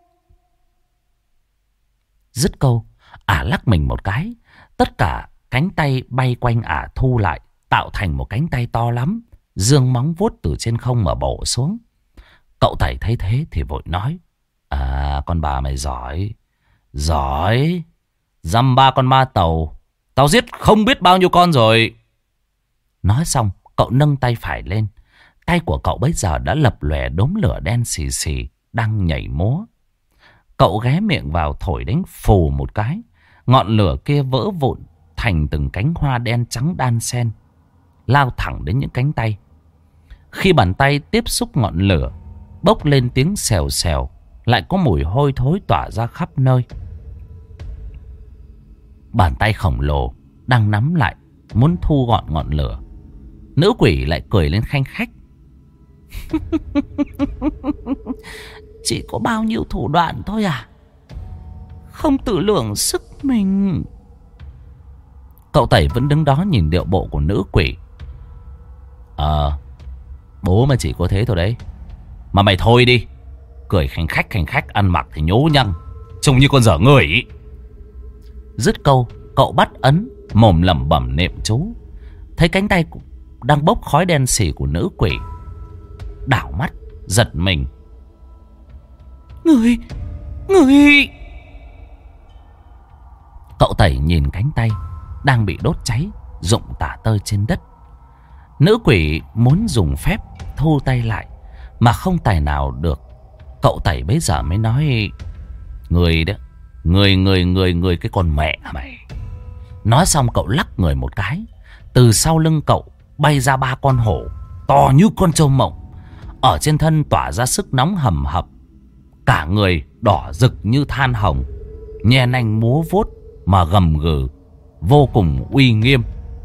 Speaker 1: Dứt câu, ả lắc mình một cái, tất cả cánh tay bay quanh ả thu lại, tạo thành một cánh tay to lắm, giương móng vuốt từ trên không mà bổ xuống. Cậu Tẩy thấy thế thì vội nói: "À, con bà mày giỏi, giỏi. Dăm ba con ma tàu, tao giết không biết bao nhiêu con rồi." Nói xong, cậu nâng tay phải lên. Tay của cậu bây giờ đã lập lòe đốm lửa đen xì xì đang nhảy múa. Cậu ghé miệng vào thổi đánh phù một cái. Ngọn lửa kia vỡ vụn thành từng cánh hoa đen trắng đan xen, lao thẳng đến những cánh tay. Khi bàn tay tiếp xúc ngọn lửa, bốc lên tiếng xèo xèo, lại có mùi hôi thối tỏa ra khắp nơi. Bàn tay khổng lồ đang nắm lại, muốn thu gọn ngọn lửa. Nữ quỷ lại cười lên khanh khách. Chỉ có bao nhiêu thủ đoạn thôi à? Không tự lượng sức mình. Cậu Tẩy vẫn đứng đó nhìn điệu bộ của nữ quỷ. Bố mà chỉ có thế thôi đấy. Mà mày thôi đi. Cười khanh khách, ăn mặc thì nhố nhăng, trông như con dở người ý. Dứt câu, cậu bắt ấn, mồm lẩm bẩm niệm chú. Thấy cánh tay đang bốc khói đen xì của nữ quỷ, đảo mắt giật mình. Người. Cậu Tẩy nhìn cánh tay đang bị đốt cháy, rụng tả tơi trên đất. Nữ quỷ muốn dùng phép thu tay lại, mà không tài nào được. Cậu Tẩy bấy giờ mới nói: Người đó, người cái con mẹ mày. Nói xong cậu lắc người một cái. Từ sau lưng cậu bay ra 3 con hổ to như con trâu mộng. Ở trên thân tỏa ra sức nóng hầm hập. Cả người đỏ rực như than hồng, nhe nanh múa vuốt mà gầm gừ, vô cùng uy nghiêm.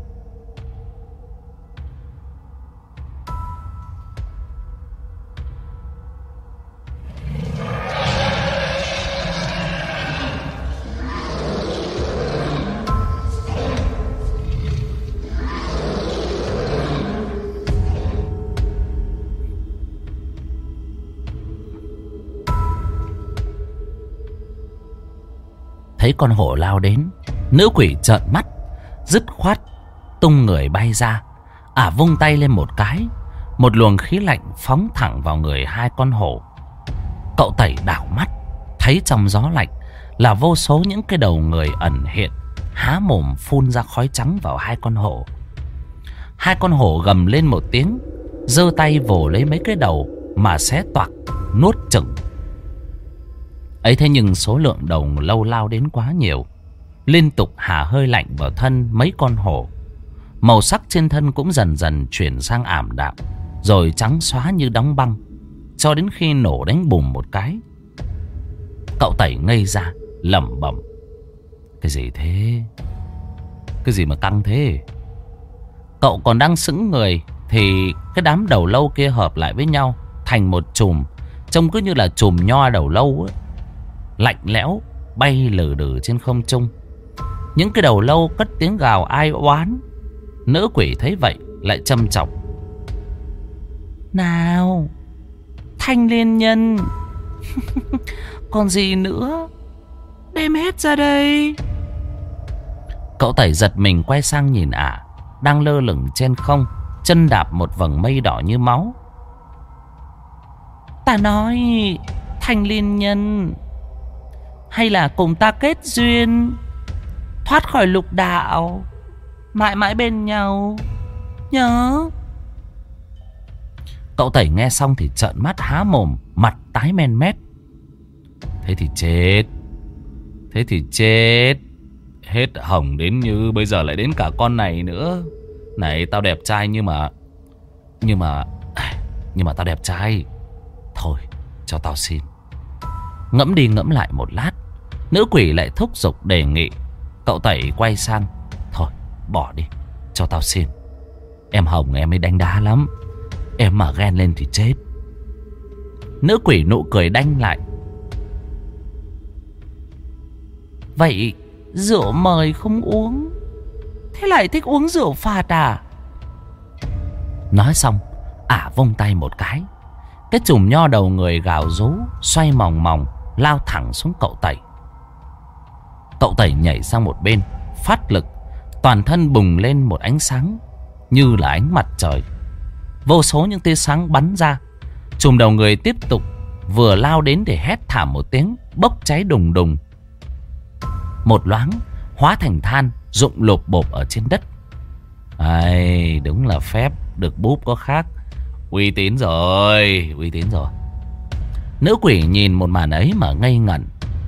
Speaker 1: Thấy con hổ lao đến, nữ quỷ trợn mắt, dứt khoát tung người bay ra. Vung tay lên một cái, một luồng khí lạnh phóng thẳng vào người 2 con hổ. Cậu Tẩy đảo mắt, thấy trong gió lạnh là vô số những cái đầu người ẩn hiện, há mồm phun ra khói trắng vào 2 con hổ. 2 con hổ gầm lên một tiếng, giơ tay vồ lấy mấy cái đầu mà xé toạc, nuốt chửng. Ấy thế nhưng số lượng đầu lâu lao đến quá nhiều, liên tục hả hơi lạnh vào thân mấy con hổ. Màu sắc trên thân cũng dần dần chuyển sang ảm đạm, rồi trắng xóa như đóng băng, cho đến khi nổ đánh bùm một cái. Cậu Tẩy ngây ra, lẩm bẩm: Cái gì thế? Cái gì mà căng thế? Cậu còn đang sững người thì cái đám đầu lâu kia hợp lại với nhau thành một chùm, trông cứ như là chùm nho đầu lâu ấy, lạnh lẽo bay lừ đừ trên không trung. Những cái đầu lâu cất tiếng gào ai oán. Nữ quỷ thấy vậy lại châm chọc: Nào, Thanh Liên Nhân, còn gì nữa, đem hết ra đây. Cậu Tẩy giật mình quay sang nhìn đang lơ lửng trên không, chân đạp một vầng mây đỏ như máu. Ta nói, Thanh Liên Nhân, hay là cùng ta kết duyên, thoát khỏi lục đạo, mãi mãi bên nhau nhớ. Cậu Tẩy nghe xong thì trợn mắt há mồm, mặt tái men mét. Thế thì chết. Hết hỏng đến như bây giờ lại đến cả con này nữa. Này, tao đẹp trai nhưng mà tao đẹp trai. Thôi, cho tao xin. Ngẫm đi ngẫm lại một lát, nữ quỷ lại thúc giục đề nghị. Cậu Tẩy quay sang: Thôi, bỏ đi, cho tao xin. Em hồng em ấy đánh đá lắm, em mà ghen lên thì chết. Nữ quỷ nụ cười đanh lại: Vậy rượu mời không uống, thế lại thích uống rượu phạt à? Nói xong, vung tay một cái. Cái chùm nho đầu người gào rú, xoay mòng mòng, lao thẳng xuống cậu Tẩy. Cậu Tẩy nhảy sang một bên, phát lực, toàn thân bùng lên một ánh sáng như là ánh mặt trời. Vô số những tia sáng bắn ra. Chùm đầu người tiếp tục vừa lao đến để hét thảm một tiếng, bốc cháy đùng đùng. Một loáng hóa thành than, rụng lộp bộp ở trên đất. Đúng là phép được búp có khác. Uy tín rồi. Nữ quỷ nhìn một màn ấy mà ngây ngẩn.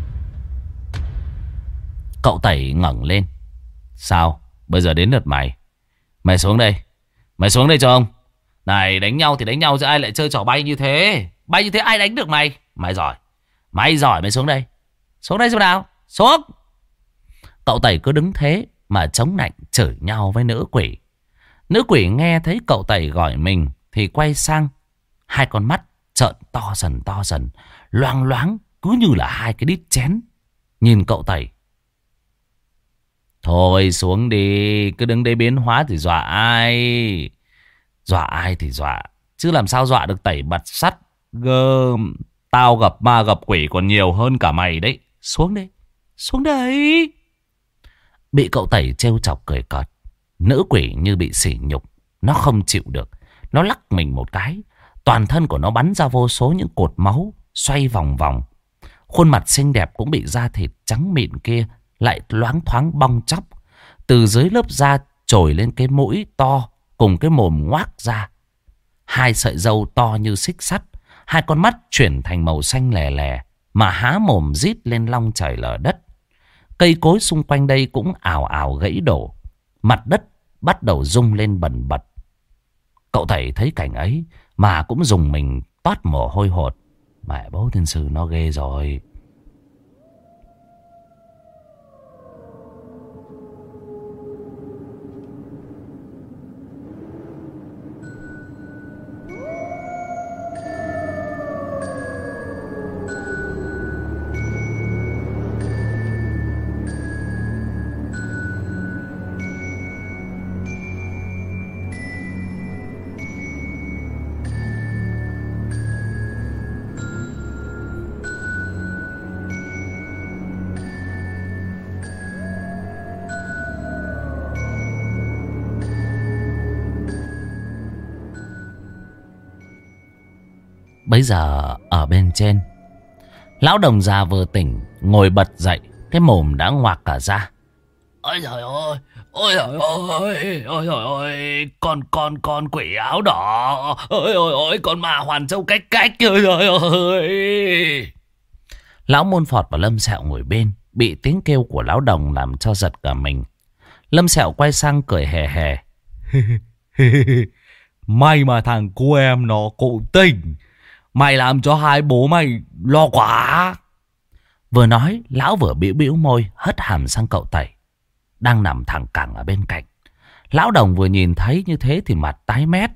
Speaker 1: Cậu Tẩy ngẩng lên. Sao? Bây giờ đến lượt mày. Mày xuống đây. Mày xuống đây cho ông. Này, đánh nhau thì đánh nhau chứ ai lại chơi trò bay như thế. Bay như thế ai đánh được mày. Mày giỏi. Mày giỏi, mày xuống đây. Xuống đây xem nào. Xuống. Cậu Tẩy cứ đứng thế mà chống nạnh chửi nhau với nữ quỷ. Nữ quỷ nghe thấy cậu Tẩy gọi mình thì quay sang. Hai con mắt trợn to dần, loang loáng cứ như là hai cái đít chén. Nhìn cậu Tẩy. Thôi xuống đi, cứ đứng đây biến hóa thì dọa ai? Dọa ai thì dọa, chứ làm sao dọa được Tẩy bật sắt. Gơm, tao gặp ma gặp quỷ còn nhiều hơn cả mày đấy. Xuống đây, xuống đây. Bị cậu Tẩy trêu chọc cười cợt, nữ quỷ như bị sỉ nhục. Nó không chịu được, nó lắc mình một cái. Toàn thân của nó bắn ra vô số những cột máu, xoay vòng vòng. Khuôn mặt xinh đẹp cũng bị da thịt trắng mịn kia lại loáng thoáng bong tróc. Từ dưới lớp da trồi lên cái mũi to cùng cái mồm ngoác ra. Hai sợi râu to như xích sắt. Hai con mắt chuyển thành màu xanh lè lè mà há mồm rít lên long trời lở đất. Cây cối xung quanh đây cũng ào ào gãy đổ. Mặt đất bắt đầu rung lên bần bật. Cậu Tẩy thấy cảnh ấy mà cũng dùng mình toát mồ hôi hột. Mẹ bố thiên sư nó ghê rồi. Bấy giờ ở bên trên, lão đồng già vừa tỉnh, ngồi bật dậy, cái mồm đã ngoạc cả ra. Ôi trời ơi, ôi trời ơi, ôi trời ơi, con quỷ áo đỏ, ôi ôi ôi, con ma Hoàn Châu cách, ôi trời ơi. Lão Môn Phọt và Lâm Sẹo ngồi bên, bị tiếng kêu của lão đồng làm cho giật cả mình. Lâm Sẹo quay sang cười hề hề. May mà thằng cô em nó cụ tình. Mày làm cho hai bố mày lo quá. Vừa nói, lão vừa bĩu bĩu môi, hất hàm sang cậu Tẩy đang nằm thẳng cẳng ở bên cạnh. Lão đồng vừa nhìn thấy như thế thì mặt tái mét.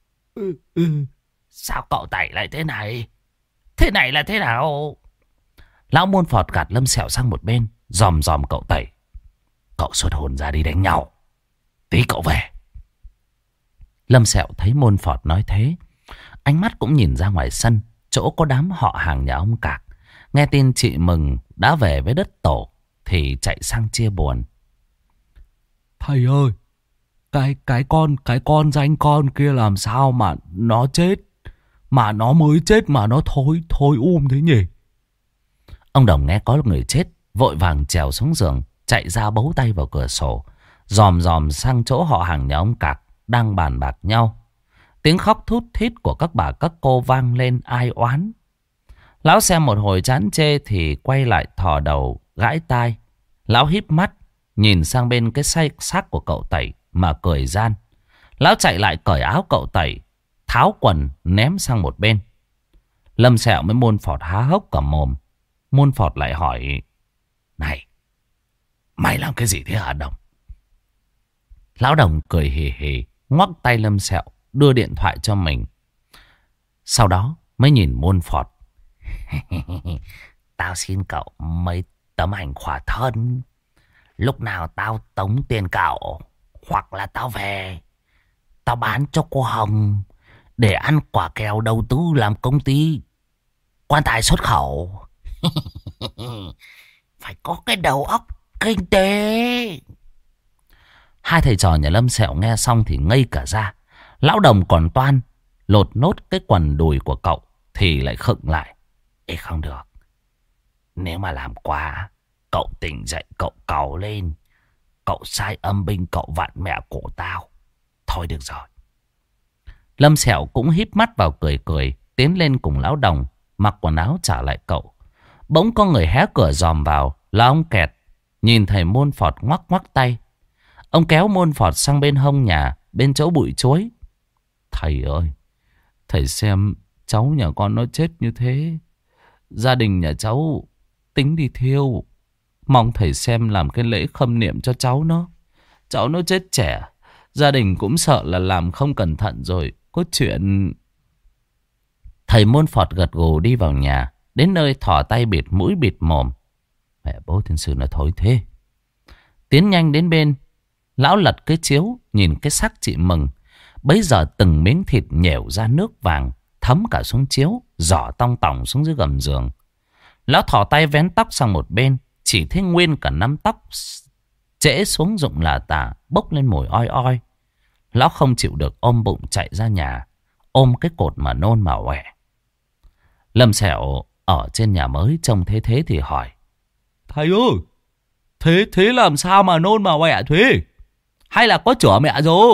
Speaker 1: Sao cậu Tẩy lại thế này? Thế này là thế nào? Lão Môn Phọt gạt Lâm Sẹo sang một bên, dòm dòm cậu Tẩy. Cậu xuất hồn ra đi đánh nhau, tí cậu về. Lâm Sẹo thấy Môn Phọt nói thế, ánh mắt cũng nhìn ra ngoài sân, chỗ có đám họ hàng nhà ông Cạc. Nghe tin chị Mừng đã về với đất tổ thì chạy sang chia buồn. Thầy ơi, cái con danh con kia làm sao mà nó chết, mà nó mới chết mà nó thôi thế nhỉ? Ông Đồng nghe có người chết, vội vàng trèo xuống giường, chạy ra bấu tay vào cửa sổ, dòm dòm sang chỗ họ hàng nhà ông Cạc đang bàn bạc nhau. Tiếng khóc thút thít của các bà các cô vang lên ai oán. Lão xem một hồi chán chê thì quay lại thò đầu gãi tai. Lão híp mắt nhìn sang bên cái xác của cậu Tẩy mà cười gian. Lão chạy lại cởi áo cậu Tẩy, tháo quần ném sang một bên. Lâm Sẹo với Môn Phọt há hốc cả mồm. Môn Phọt lại hỏi: Này, mày làm cái gì thế hả Đồng? Lão Đồng cười hì hì, ngoắc tay Lâm Sẹo đưa điện thoại cho mình. Sau đó mới nhìn Môn Phọt. Tao xin cậu mấy tấm ảnh khỏa thân. Lúc nào tao tống tiền cậu, hoặc là tao về, tao bán cho cô Hồng để ăn quả kèo đầu tư làm công ty quan tài xuất khẩu. Phải có cái đầu óc kinh tế. Hai thầy trò nhà Lâm Sẹo nghe xong thì ngây cả ra. Lão Đồng còn toan lột nốt cái quần đùi của cậu thì lại khựng lại. Ê, không được. Nếu mà làm quá, cậu tỉnh dậy, cậu càu lên, cậu sai âm binh, cậu vặn mẹ cổ tao. Thôi được rồi. Lâm Sẹo cũng híp mắt vào cười cười, tiến lên cùng Lão Đồng. mặc quần áo trả lại cậu. Bỗng có người hé cửa dòm vào, là ông Kẹt. Nhìn thầy Môn Phọt ngoắc ngoắc tay. Ông kéo Môn Phọt sang bên hông nhà, bên chỗ bụi chuối. Thầy ơi, thầy xem cháu nhà con nó chết như thế. Gia đình nhà cháu tính đi thiêu. Mong thầy xem làm cái lễ khâm niệm cho cháu nó. Cháu nó chết trẻ. Gia đình cũng sợ là làm không cẩn thận rồi có chuyện. Thầy Môn Phọt gật gù đi vào nhà. Đến nơi thò tay bịt mũi bịt mồm. Mẹ bố thiên sư nó thối thế. Tiến nhanh đến bên. Lão lật cái chiếu, nhìn cái xác chị Mừng. Bấy giờ từng miếng thịt nhểu ra nước vàng, thấm cả xuống chiếu, giỏ tong tỏng xuống dưới gầm giường. Lão thò tay vén tóc sang một bên, chỉ thấy nguyên cả nắm tóc trễ xuống rụng là tả, bốc lên mùi oi oi. Lão không chịu được ôm bụng chạy ra nhà, ôm cái cột mà nôn mà ọe. Lâm Sẹo ở trên nhà mới trông thế thế thì hỏi: Thầy ơi, thế làm sao mà nôn mà ọe thế? Hay là có chữa mẹ rồi?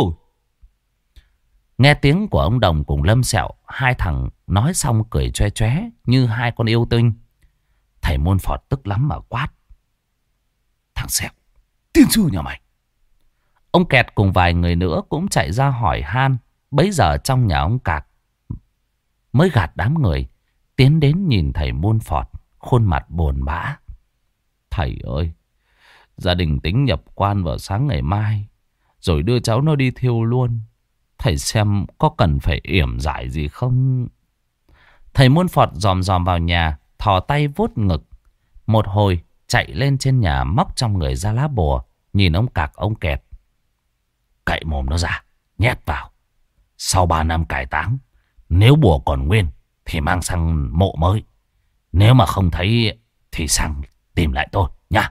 Speaker 1: Nghe tiếng của ông Đồng cùng Lâm Sẹo, hai thằng nói xong cười choe choé như hai con yêu tinh. Thầy Môn Phọt tức lắm mà quát: Thằng Sẹo, tiên sư nhà mày! Ông Kẹt cùng vài người nữa cũng chạy ra hỏi han. Bấy giờ trong nhà ông Cạc mới gạt đám người, tiến đến nhìn thầy Môn Phọt, khuôn mặt buồn bã. Thầy ơi, gia đình tính nhập quan vào sáng ngày mai, rồi đưa cháu nó đi thiêu luôn. Thầy xem có cần phải yểm giải gì không? Thầy Môn Phọt dòm dòm vào nhà, thò tay vuốt ngực. Một hồi chạy lên trên nhà, móc trong người ra lá bùa, nhìn ông Cạc ông Kẹt. Cậy mồm nó ra, nhét vào. Sau 3 năm cải táng, nếu bùa còn nguyên thì mang sang mộ mới. Nếu mà không thấy thì sang tìm lại tôi nha.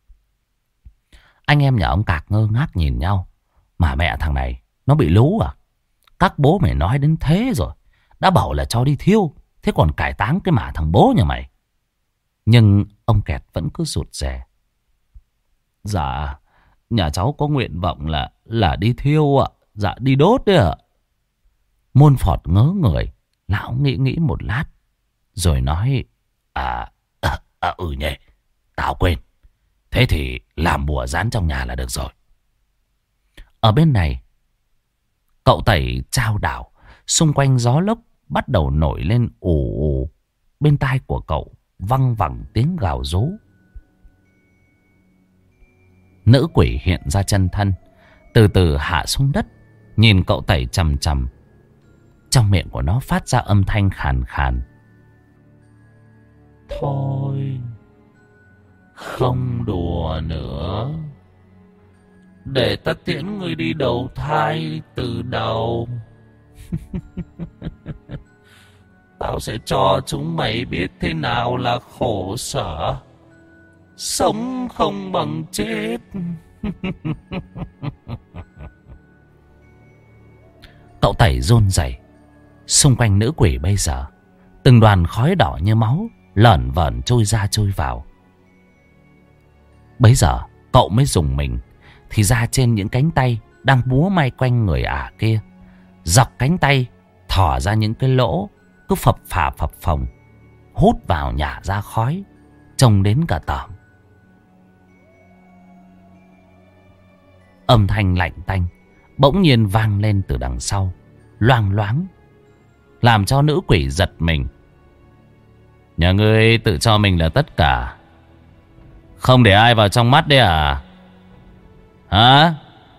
Speaker 1: Anh em nhà ông Cạc ngơ ngác nhìn nhau. Mà mẹ thằng này nó bị lú à? Các bố mày nói đến thế rồi, đã bảo là cho đi thiêu, thế còn cải táng cái mả thằng bố nhà mày. Nhưng ông Kẹt vẫn cứ rụt rè. Dạ, nhà cháu có nguyện vọng là đi thiêu ạ. Dạ, đi đốt đấy ạ. Môn Phọt ngớ người. Lão nghĩ một lát rồi nói: nhỉ, tao quên. Thế thì làm bùa dán trong nhà là được rồi. Ở bên này, cậu Tẩy trao đảo. Xung quanh gió lốc bắt đầu nổi lên ù ù. Bên tai của cậu văng vẳng tiếng gào rú. Nữ quỷ hiện ra chân thân, từ từ hạ xuống đất, nhìn cậu Tẩy chằm chằm. Trong miệng của nó phát ra âm thanh khàn khàn. Thôi, không đùa nữa. Để ta tiễn ngươi đi đầu thai từ đầu. Tao sẽ cho chúng mày biết thế nào là khổ sở. Sống không bằng chết. Cậu Tẩy run rẩy. Xung quanh nữ quỷ bây giờ, từng đoàn khói đỏ như máu lởn vởn trôi ra trôi vào. Bấy giờ cậu mới dùng mình. Thì ra trên những cánh tay đang múa may quanh người ả kia, dọc cánh tay thỏ ra những cái lỗ, cứ phập phà phập phồng, hút vào nhả ra khói, trông đến cả tởm. Âm thanh lạnh tanh bỗng nhiên vang lên từ đằng sau, loang loáng, làm cho nữ quỷ giật mình. Nhà ngươi tự cho mình là tất cả, không để ai vào trong mắt đấy à? Hả?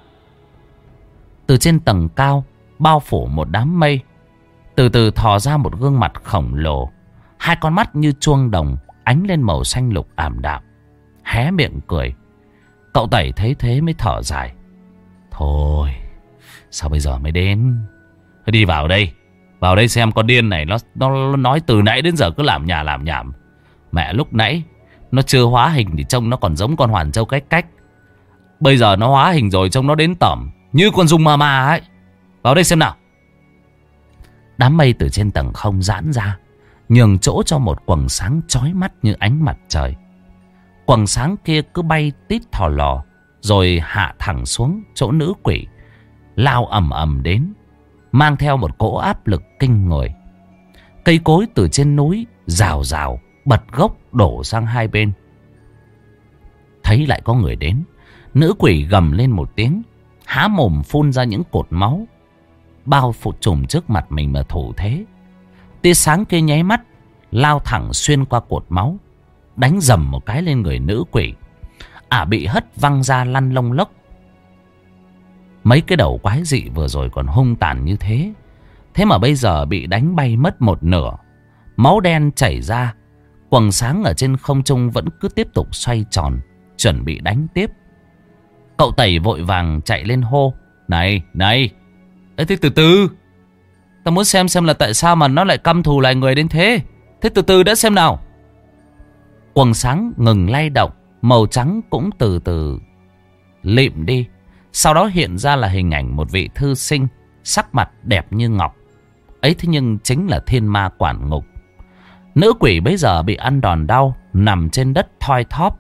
Speaker 1: Từ trên tầng cao bao phủ một đám mây, từ từ thò ra một gương mặt khổng lồ. Hai con mắt như chuông đồng ánh lên màu xanh lục ảm đạm, hé miệng cười. Cậu Tẩy thấy thế mới thở dài. Thôi, sao bây giờ mới đến? Thôi đi vào đây. Vào đây xem con điên này nó nói từ nãy đến giờ cứ làm nhảm. Mẹ lúc nãy nó chưa hóa hình thì trông nó còn giống con Hoàn Châu cách. Bây giờ nó hóa hình rồi trông nó đến tởm như con Dung Ma ấy. Vào đây xem nào. Đám mây từ trên tầng không giãn ra, nhường chỗ cho một quầng sáng chói mắt như ánh mặt trời. Quầng sáng kia cứ bay tít thò lò, rồi hạ thẳng xuống chỗ nữ quỷ, lao ầm ầm đến, mang theo một cỗ áp lực kinh người. Cây cối từ trên núi rào rào bật gốc đổ sang hai bên. Thấy lại có người đến, nữ quỷ gầm lên một tiếng, há mồm phun ra những cột máu, bao phủ trùm trước mặt mình mà thủ thế. Tia sáng kia nháy mắt lao thẳng xuyên qua cột máu, đánh dầm một cái lên người nữ quỷ. Ả bị hất văng ra lăn lông lốc. Mấy cái đầu quái dị vừa rồi còn hung tàn như thế, thế mà bây giờ bị đánh bay mất một nửa. Máu đen chảy ra, quầng sáng ở trên không trung vẫn cứ tiếp tục xoay tròn, chuẩn bị đánh tiếp. Cậu Tẩy vội vàng chạy lên hô: Này, này, thế từ từ, ta muốn xem là tại sao mà nó lại căm thù lại người đến thế. Thế từ từ đã xem nào. Quầng sáng ngừng lay động, màu trắng cũng từ từ lịm đi. Sau đó hiện ra là hình ảnh một vị thư sinh, sắc mặt đẹp như ngọc. Ấy thế nhưng chính là thiên ma quản ngục. Nữ quỷ bấy giờ bị ăn đòn đau, nằm trên đất thoi thóp.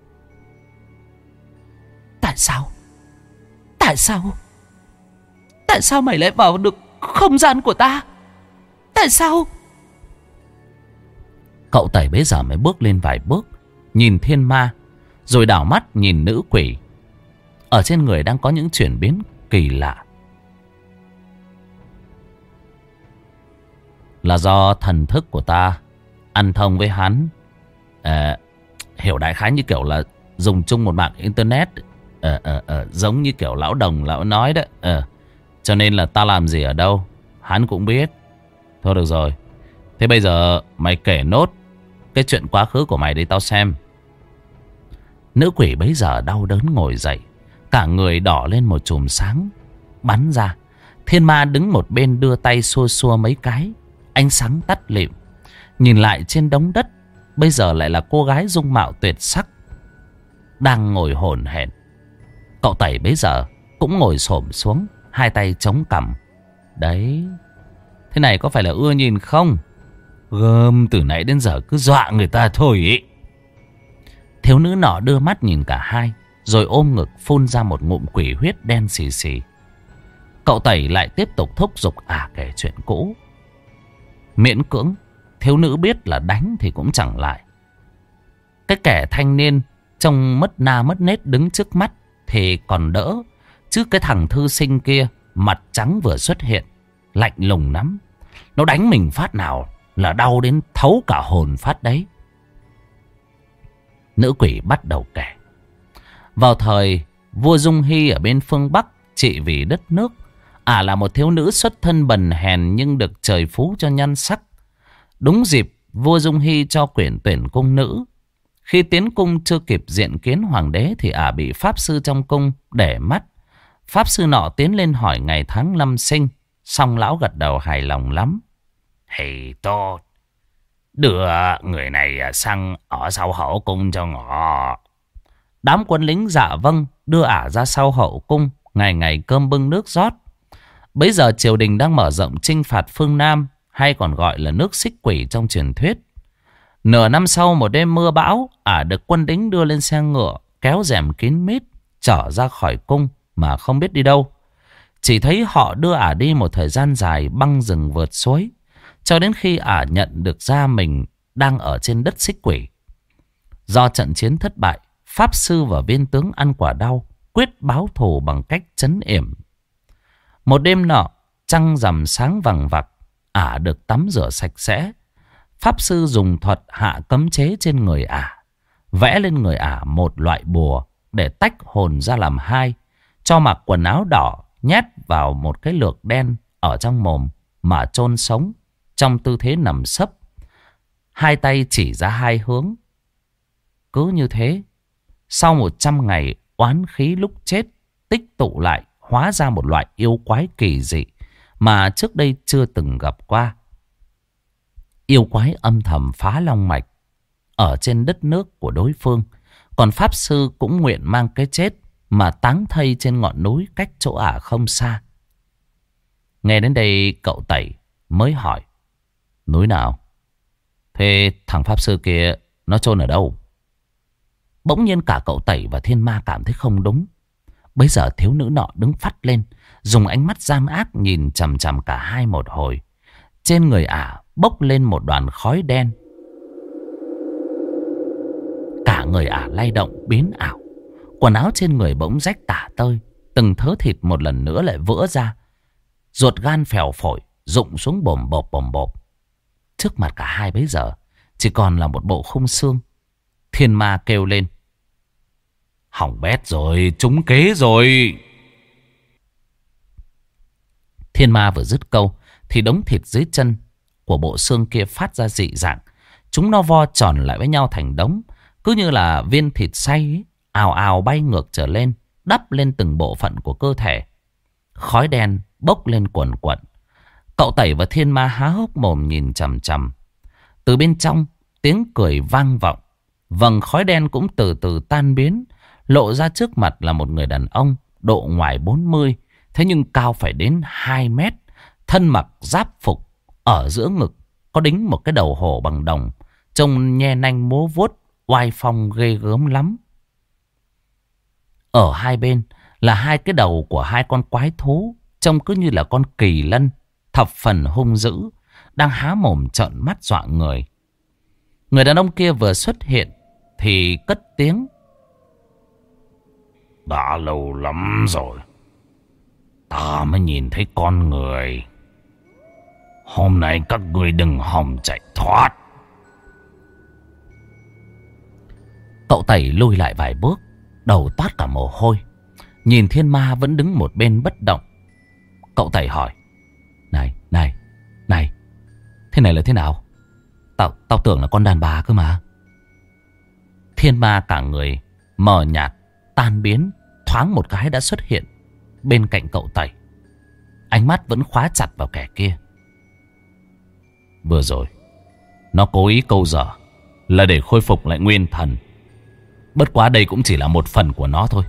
Speaker 1: Tại sao? Tại sao? Tại sao mày lại vào được không gian của ta? Tại sao? Cậu Tẩy bấy giờ mới bước lên vài bước, nhìn thiên ma, rồi đảo mắt nhìn nữ quỷ. Ở trên người đang có những chuyển biến kỳ lạ. Là do thần thức của ta ăn thông với hắn. Hiểu đại khái như kiểu là dùng chung một mạng internet. Giống như kiểu lão Đồng lão nói đấy. Cho nên là ta làm gì ở đâu hắn cũng biết. Thôi được rồi, thế bây giờ mày kể nốt cái chuyện quá khứ của mày đi tao xem. Nữ quỷ bấy giờ đau đớn ngồi dậy, cả người đỏ lên một chùm sáng bắn ra. Thiên ma đứng một bên đưa tay xua xua mấy cái, ánh sáng tắt lịm. Nhìn lại trên đống đất, bây giờ lại là cô gái dung mạo tuyệt sắc đang ngồi hổn hển. Cậu Tẩy bấy giờ cũng ngồi xổm xuống, hai tay chống cằm. Đấy, thế này có phải là ưa nhìn không? Gơm từ nãy đến giờ cứ dọa người ta thôi ý. Thiếu nữ nọ đưa mắt nhìn cả hai, rồi ôm ngực phun ra một ngụm quỷ huyết đen xì xì. Cậu Tẩy lại tiếp tục thúc giục kể chuyện cũ. Miễn cưỡng, thiếu nữ biết là đánh thì cũng chẳng lại. Cái kẻ thanh niên trông mất na mất nết đứng trước mắt thì còn đỡ, chứ cái thằng thư sinh kia mặt trắng vừa xuất hiện, lạnh lùng lắm. Nó đánh mình phát nào là đau đến thấu cả hồn phát đấy. Nữ quỷ bắt đầu kể. Vào thời vua Dung Hy ở bên phương Bắc trị vì đất nước, là một thiếu nữ xuất thân bần hèn nhưng được trời phú cho nhan sắc. Đúng dịp vua Dung Hy cho quyển tuyển cung nữ. Khi tiến cung chưa kịp diện kiến hoàng đế thì bị pháp sư trong cung để mắt. Pháp sư nọ tiến lên hỏi ngày tháng năm sinh, xong lão gật đầu hài lòng lắm. Thì tốt, đưa người này sang ở sau hậu cung cho ngọ. Đám quân lính dạ vâng, đưa ả ra sau hậu cung, ngày ngày cơm bưng nước rót. Bấy giờ triều đình đang mở rộng chinh phạt phương Nam, hay còn gọi là nước xích quỷ trong truyền thuyết. Nửa năm sau một đêm mưa bão, được quân lính đưa lên xe ngựa, kéo rèm kín mít, trở ra khỏi cung mà không biết đi đâu. Chỉ thấy họ đưa đi một thời gian dài băng rừng vượt suối, cho đến khi nhận được ra mình đang ở trên đất xích quỷ. Do trận chiến thất bại, pháp sư và viên tướng ăn quả đau, quyết báo thù bằng cách trấn yểm. Một đêm nọ, trăng rằm sáng vằng vặc, được tắm rửa sạch sẽ. Pháp sư dùng thuật hạ cấm chế trên người vẽ lên người một loại bùa để tách hồn ra làm hai, cho mặc quần áo đỏ, nhét vào một cái lược đen ở trong mồm mà chôn sống trong tư thế nằm sấp, hai tay chỉ ra hai hướng. Cứ như thế, sau 100 ngày oán khí lúc chết tích tụ lại, hóa ra một loại yêu quái kỳ dị mà trước đây chưa từng gặp qua. Yêu quái âm thầm phá long mạch ở trên đất nước của đối phương, còn pháp sư cũng nguyện mang cái chết mà táng thây trên ngọn núi cách chỗ không xa. Nghe đến đây cậu Tẩy mới hỏi: Núi nào? Thế thằng pháp sư kia nó chôn ở đâu? Bỗng nhiên cả cậu Tẩy và thiên ma cảm thấy không đúng. Bây giờ thiếu nữ nọ đứng phắt lên, dùng ánh mắt gian ác nhìn chằm chằm cả hai một hồi. Trên người bốc lên một đoàn khói đen, cả người ả lay động biến ảo. Quần áo trên người bỗng rách tả tơi. Từng thớ thịt một lần nữa lại vỡ ra. Ruột gan phèo phổi rụng xuống bồm bộp. Trước mặt cả hai bấy giờ chỉ còn là một bộ khung xương. Thiên ma kêu lên: hỏng bét rồi, trúng kế rồi. Thiên ma vừa dứt câu thì đống thịt dưới chân của bộ xương kia phát ra dị dạng. Chúng nó vo tròn lại với nhau thành đống, cứ như là viên thịt xay ấy, ào ào bay ngược trở lên, đắp lên từng bộ phận của cơ thể. Khói đen bốc lên quần quận. Cậu Tẩy và Thiên ma há hốc mồm nhìn chằm chằm. Từ bên trong tiếng cười vang vọng. Vầng khói đen cũng từ từ tan biến. Lộ ra trước mặt là một người đàn ông độ ngoài 40, thế nhưng cao phải đến 2 mét. Thân mặc giáp phục, ở giữa ngực có đính một cái đầu hổ bằng đồng, trông nhe nanh múa vuốt, oai phong ghê gớm lắm. Ở hai bên là hai cái đầu của hai con quái thú, trông cứ như là con kỳ lân, thập phần hung dữ, đang há mồm trợn mắt dọa người. Người đàn ông kia vừa xuất hiện thì cất tiếng: đã lâu lắm rồi ta mới nhìn thấy con người. Hôm nay các ngươi đừng hòng chạy thoát. Cậu Tẩy lùi lại vài bước, đầu toát cả mồ hôi. Nhìn Thiên ma vẫn đứng một bên bất động. Cậu Tẩy hỏi: Này, thế này là thế nào? Tao tưởng là con đàn bà cơ mà. Thiên ma cả người mờ nhạt, tan biến, thoáng một cái đã xuất hiện bên cạnh cậu Tẩy. Ánh mắt vẫn khóa chặt vào kẻ kia. Vừa rồi nó cố ý câu dở là để khôi phục lại nguyên thần. Bất quá đây cũng chỉ là một phần của nó thôi.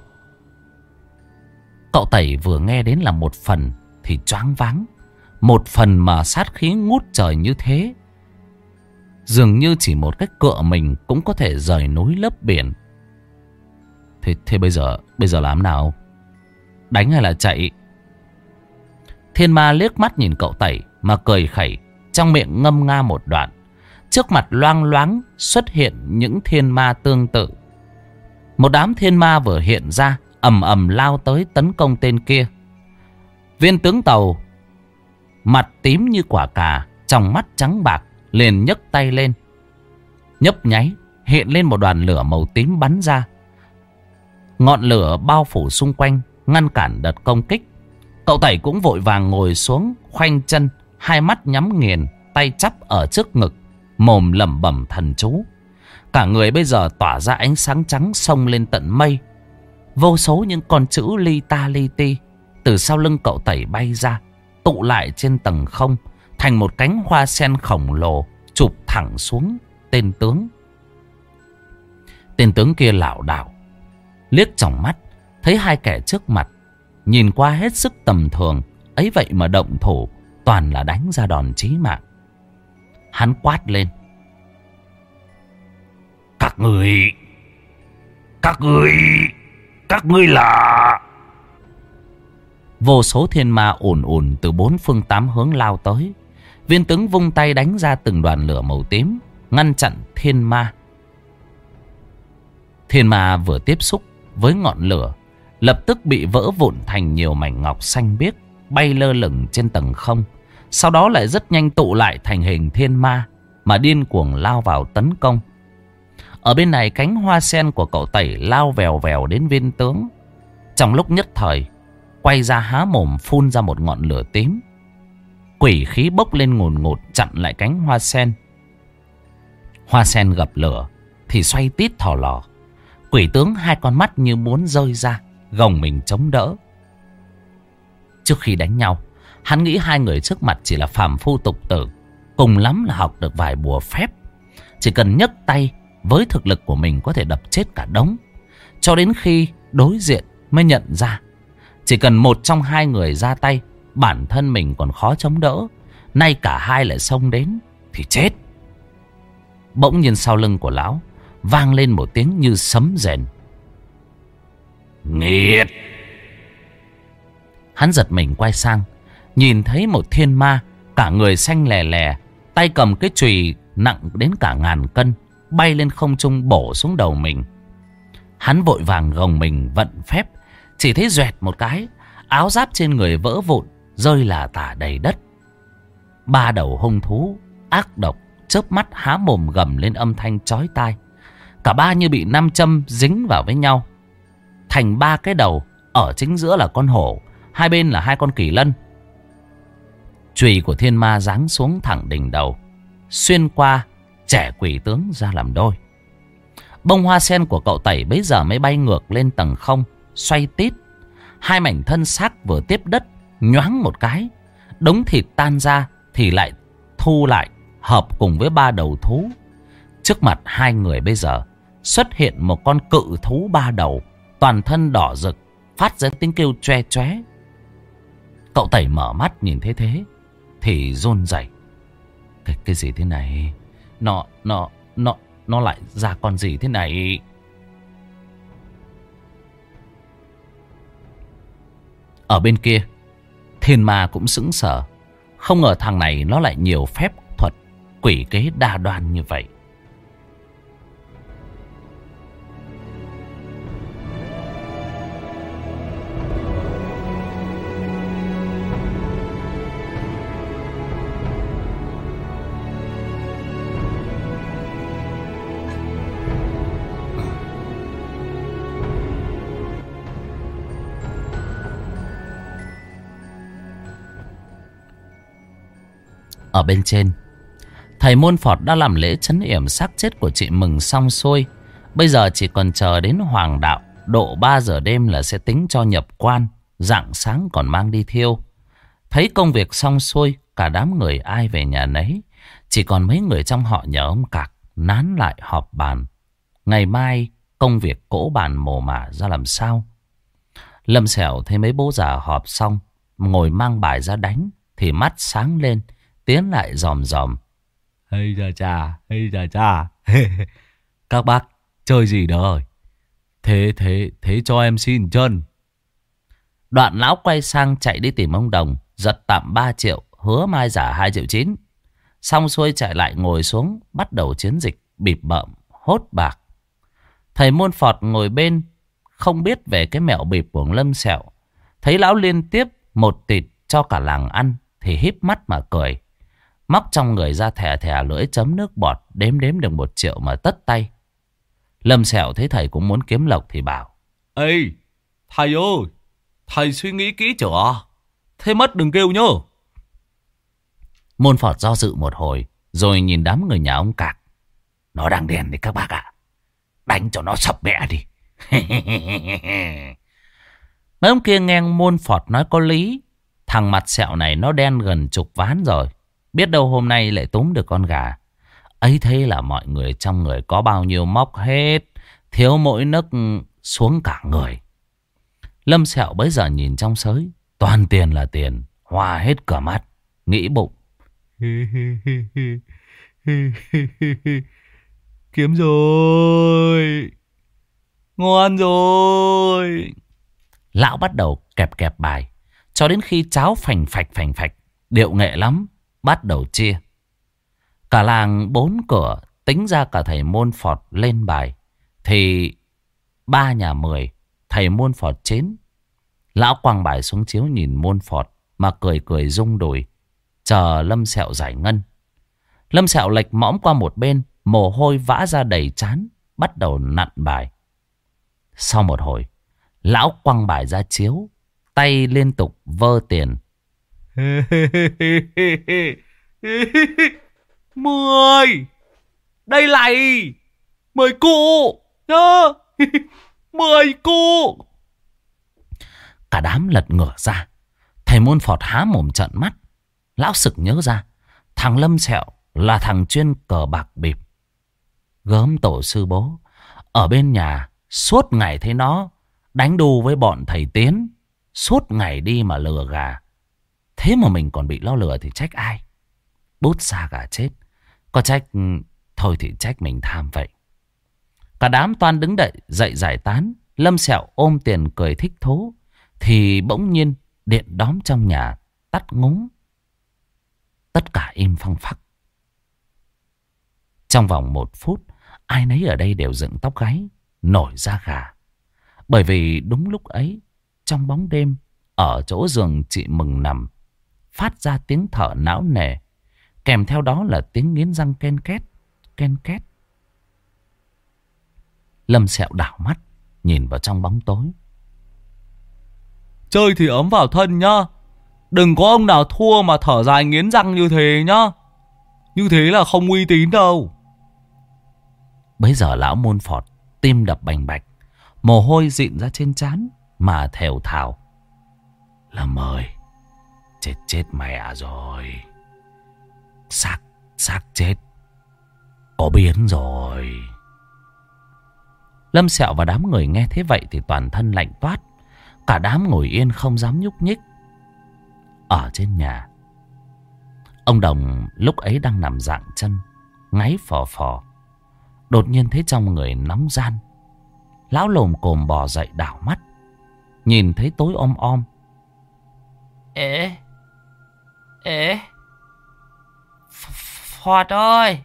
Speaker 1: Cậu Tẩy vừa nghe đến là một phần thì choáng váng. Một phần mà sát khí ngút trời như thế, dường như chỉ một cách cựa mình cũng có thể rời núi lấp biển. Thế bây giờ làm nào? Đánh hay là chạy? Thiên ma liếc mắt nhìn cậu Tẩy mà cười khẩy, trong miệng ngâm nga một đoạn. Trước mặt loang loáng xuất hiện những thiên ma tương tự. Một đám thiên ma vừa hiện ra, ầm ầm lao tới tấn công tên kia. Viên tướng Tàu mặt tím như quả cà, trong mắt trắng bạc, liền nhấc tay lên. Nhấp nháy hiện lên một đoàn lửa màu tím bắn ra. Ngọn lửa bao phủ xung quanh, ngăn cản đợt công kích. Cậu Tẩy cũng vội vàng ngồi xuống, khoanh chân, hai mắt nhắm nghiền, tay chắp ở trước ngực, mồm lẩm bẩm thần chú. Cả người bây giờ tỏa ra ánh sáng trắng xông lên tận mây. Vô số những con chữ li ta li ti từ sau lưng cậu Tẩy bay ra, tụ lại trên tầng không thành một cánh hoa sen khổng lồ, chụp thẳng xuống tên tướng. Tên tướng kia lảo đảo, liếc tròng mắt thấy hai kẻ trước mặt nhìn qua hết sức tầm thường, ấy vậy mà động thủ toàn là đánh ra đòn chí mạng. Hắn quát lên: Các ngươi là... Vô số thiên ma ùn ùn từ bốn phương tám hướng lao tới. Viên tướng vung tay đánh ra từng đoàn lửa màu tím, ngăn chặn thiên ma. Thiên ma vừa tiếp xúc với ngọn lửa, lập tức bị vỡ vụn thành nhiều mảnh ngọc xanh biếc, bay lơ lửng trên tầng không. Sau đó lại rất nhanh tụ lại thành hình thiên ma, mà điên cuồng lao vào tấn công. Ở bên này cánh hoa sen của cậu Tẩy lao vèo vèo đến viên tướng. Trong lúc nhất thời, quay ra há mồm phun ra một ngọn lửa tím. Quỷ khí bốc lên ngùn ngụt chặn lại cánh hoa sen. Hoa sen gặp lửa thì xoay tít thò lò. Quỷ tướng hai con mắt như muốn rơi ra, gồng mình chống đỡ. Trước khi đánh nhau, hắn nghĩ hai người trước mặt chỉ là phàm phu tục tử, cùng lắm là học được vài bùa phép. Chỉ cần nhấc tay với thực lực của mình có thể đập chết cả đống. Cho đến khi đối diện mới nhận ra, chỉ cần một trong hai người ra tay, bản thân mình còn khó chống đỡ, nay cả hai lại xông đến thì chết. Bỗng nhiên sau lưng của lão vang lên một tiếng như sấm rền. Nghiệt! Hắn giật mình quay sang, nhìn thấy một thiên ma, cả người xanh lè lè, tay cầm cái chùy nặng đến cả 1000 cân, bay lên không trung bổ xuống đầu mình. Hắn vội vàng gồng mình vận phép, chỉ thấy doẹt một cái, áo giáp trên người vỡ vụn, rơi lả tả đầy đất. Ba đầu hung thú ác độc chớp mắt há mồm gầm lên âm thanh chói tai. Cả ba như bị nam châm dính vào với nhau, thành ba cái đầu. Ở chính giữa là con hổ, hai bên là hai con kỳ lân. Chùy của thiên ma giáng xuống thẳng đỉnh đầu, xuyên qua trẻ quỷ tướng ra làm đôi. Bông hoa sen của cậu Tẩy bấy giờ mới bay ngược lên tầng không, xoay tít. Hai mảnh thân xác vừa tiếp đất, nhoáng một cái, đống thịt tan ra thì lại thu lại, hợp cùng với ba đầu thú. Trước mặt hai người bây giờ xuất hiện một con cự thú ba đầu, toàn thân đỏ rực, phát ra tiếng kêu choe choé. Cậu Tẩy mở mắt nhìn thấy thế thì run rẩy. Cái gì thế này? Nó lại ra con gì thế này? Ở bên kia, thiên ma cũng sững sờ. Không ngờ thằng này nó lại nhiều phép thuật quỷ kế đa đoan như vậy. Ở bên trên, thầy Môn Phọt đã làm lễ trấn yểm xác chết của chị Mừng xong xuôi. Bây giờ chỉ còn chờ đến hoàng đạo độ 3 giờ đêm là sẽ tính cho nhập quan, rạng sáng còn mang đi thiêu. Thấy công việc xong xuôi, cả đám người ai về nhà nấy. Chỉ còn mấy người trong họ nhờ ông Cạc nán lại họp bàn. Ngày mai công việc cỗ bàn mồ mả ra làm sao. Lâm Sẹo thấy mấy bố già họp xong, ngồi mang bài ra đánh thì mắt sáng lên, tiến lại dòm dòm. Hay da cha. Các bác chơi gì đó? Thế cho em xin chân. Đoạn lão quay sang chạy đi tìm ông Đồng, giật tạm 3 triệu, hứa mai giả 2,9 triệu. Xong xuôi chạy lại ngồi xuống, bắt đầu chiến dịch bịp bợm hốt bạc. Thầy Môn Phọt ngồi bên, không biết về cái mẹo bịp của Lâm Sẹo. Thấy lão liên tiếp một tịt cho cả làng ăn thì híp mắt mà cười. Móc trong người ra thè lưỡi chấm nước bọt, đếm được 1 triệu mà tất tay. Lâm Sẹo thấy thầy cũng muốn kiếm lộc thì bảo:
Speaker 2: Ê, thầy ơi, thầy suy nghĩ kỹ chưa? Thế mất đừng kêu nhớ.
Speaker 1: Môn Phọt do dự một hồi, rồi nhìn đám người nhà ông Cạc. Nó đang đen đấy các bác ạ. Đánh cho nó sập mẹ đi. Mấy ông kia nghe Môn Phọt nói có lý. Thằng mặt sẹo này nó đen gần chục ván rồi. Biết đâu hôm nay lại túm được con gà. Ấy thế là mọi người trong người có bao nhiêu móc hết, thiếu mỗi nấc xuống cả người. Lâm Sẹo bấy giờ nhìn trong sới, toàn tiền là tiền, hoa hết cả mắt, nghĩ bụng. Kiếm rồi, ngon rồi. Lão bắt đầu kẹp bài, cho đến khi cháo phành phạch, điệu nghệ lắm, bắt đầu chia. Cả làng 4 cửa, tính ra cả thầy Môn Phọt lên bài thì 3 nhà 10, thầy Môn Phọt 9. Lão quăng bài xuống chiếu nhìn Môn Phọt mà cười rung đùi, chờ Lâm Sẹo giải ngân. Lâm Sẹo lệch mõm qua một bên, mồ hôi vã ra đầy trán, bắt đầu nặn bài. Sau một hồi, lão quăng bài ra chiếu, tay liên tục vơ tiền.
Speaker 2: 10. Đây này, 10 cụ nhá. 10 cụ.
Speaker 1: Cả đám lật ngửa ra. Thầy Môn Phọt há mồm trợn mắt. Lão sực nhớ ra thằng Lâm Sẹo là thằng chuyên cờ bạc bịp. Gớm tổ sư bố, ở bên nhà suốt ngày thấy nó đánh đu với bọn thầy Tiến, suốt ngày đi mà lừa gà. Thế mà mình còn bị nó lừa thì trách ai? Bút xa gà chết. Có trách thôi thì trách mình tham vậy. Cả đám toan đứng dậy giải tán. Lâm Sẹo ôm tiền cười thích thú, thì bỗng nhiên điện đóm trong nhà tắt ngúng. Tất cả im phăng phắc. Trong vòng 1 phút, Ai nấy ở đây đều dựng tóc gáy, nổi da gà. Bởi vì đúng lúc ấy, trong bóng đêm, ở chỗ giường chị Mừng nằm, phát ra tiếng thở não nề, kèm theo đó là tiếng nghiến răng ken két, ken két. Lâm Sẹo đảo mắt, nhìn vào trong bóng tối.
Speaker 3: Chơi thì ấm vào thân nhá. Đừng có ông nào thua mà thở dài nghiến răng như thế nhá. Như thế là không uy tín đâu.
Speaker 1: Bấy giờ lão Môn Phọt tim đập bành bạch, mồ hôi dịn ra trên trán mà thều thào. Lâm ơi, chết mẹ rồi. Xác chết có biến rồi. Lâm Sẹo và đám người nghe thế vậy thì toàn thân lạnh toát. Cả đám ngồi yên không dám nhúc nhích. Ở trên nhà, ông Đồng lúc ấy đang nằm dạng chân, ngáy phò phò. Đột nhiên thấy trong người nóng gian. Lão lồm cồm bò dậy đảo mắt, nhìn thấy tối om om.
Speaker 2: Ê Phọt ơi,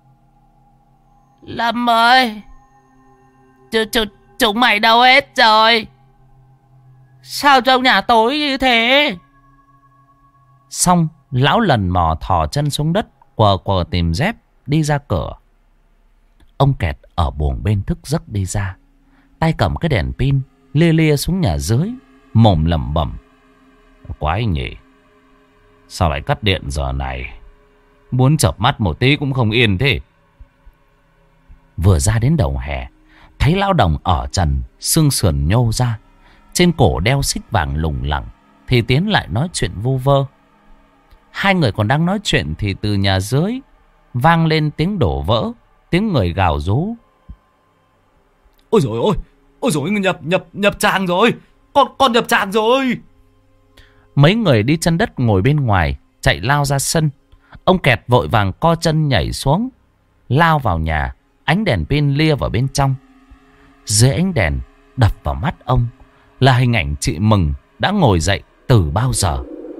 Speaker 2: Lâm ơi, chúng mày đâu hết rồi? Sao trong nhà tối như thế?
Speaker 1: Xong lão lần mò thò chân xuống đất, quờ tìm dép đi ra cửa. Ông Kẹt ở buồng bên thức giấc đi ra, tay cầm cái đèn pin lia xuống nhà dưới, mồm lẩm bẩm. Quái nhỉ, sao lại cắt điện giờ này? Muốn chợp mắt một tí cũng không yên thế. Vừa ra đến đầu hè, thấy lão Đồng ở trần, xương sườn nhô ra, trên cổ đeo xích vàng lủng lẳng, thì tiến lại nói chuyện vu vơ. Hai người còn đang nói chuyện thì từ nhà dưới vang lên tiếng đổ vỡ, tiếng người gào rú.
Speaker 3: Ôi dồi nhập tràng rồi. Con nhập tràng rồi.
Speaker 1: Mấy người đi chân đất ngồi bên ngoài chạy lao ra sân. Ông Kẹt vội vàng co chân nhảy xuống, lao vào nhà. Ánh đèn pin lia vào bên trong. Dưới ánh đèn đập vào mắt ông là hình ảnh chị Mừng đã ngồi dậy từ bao giờ.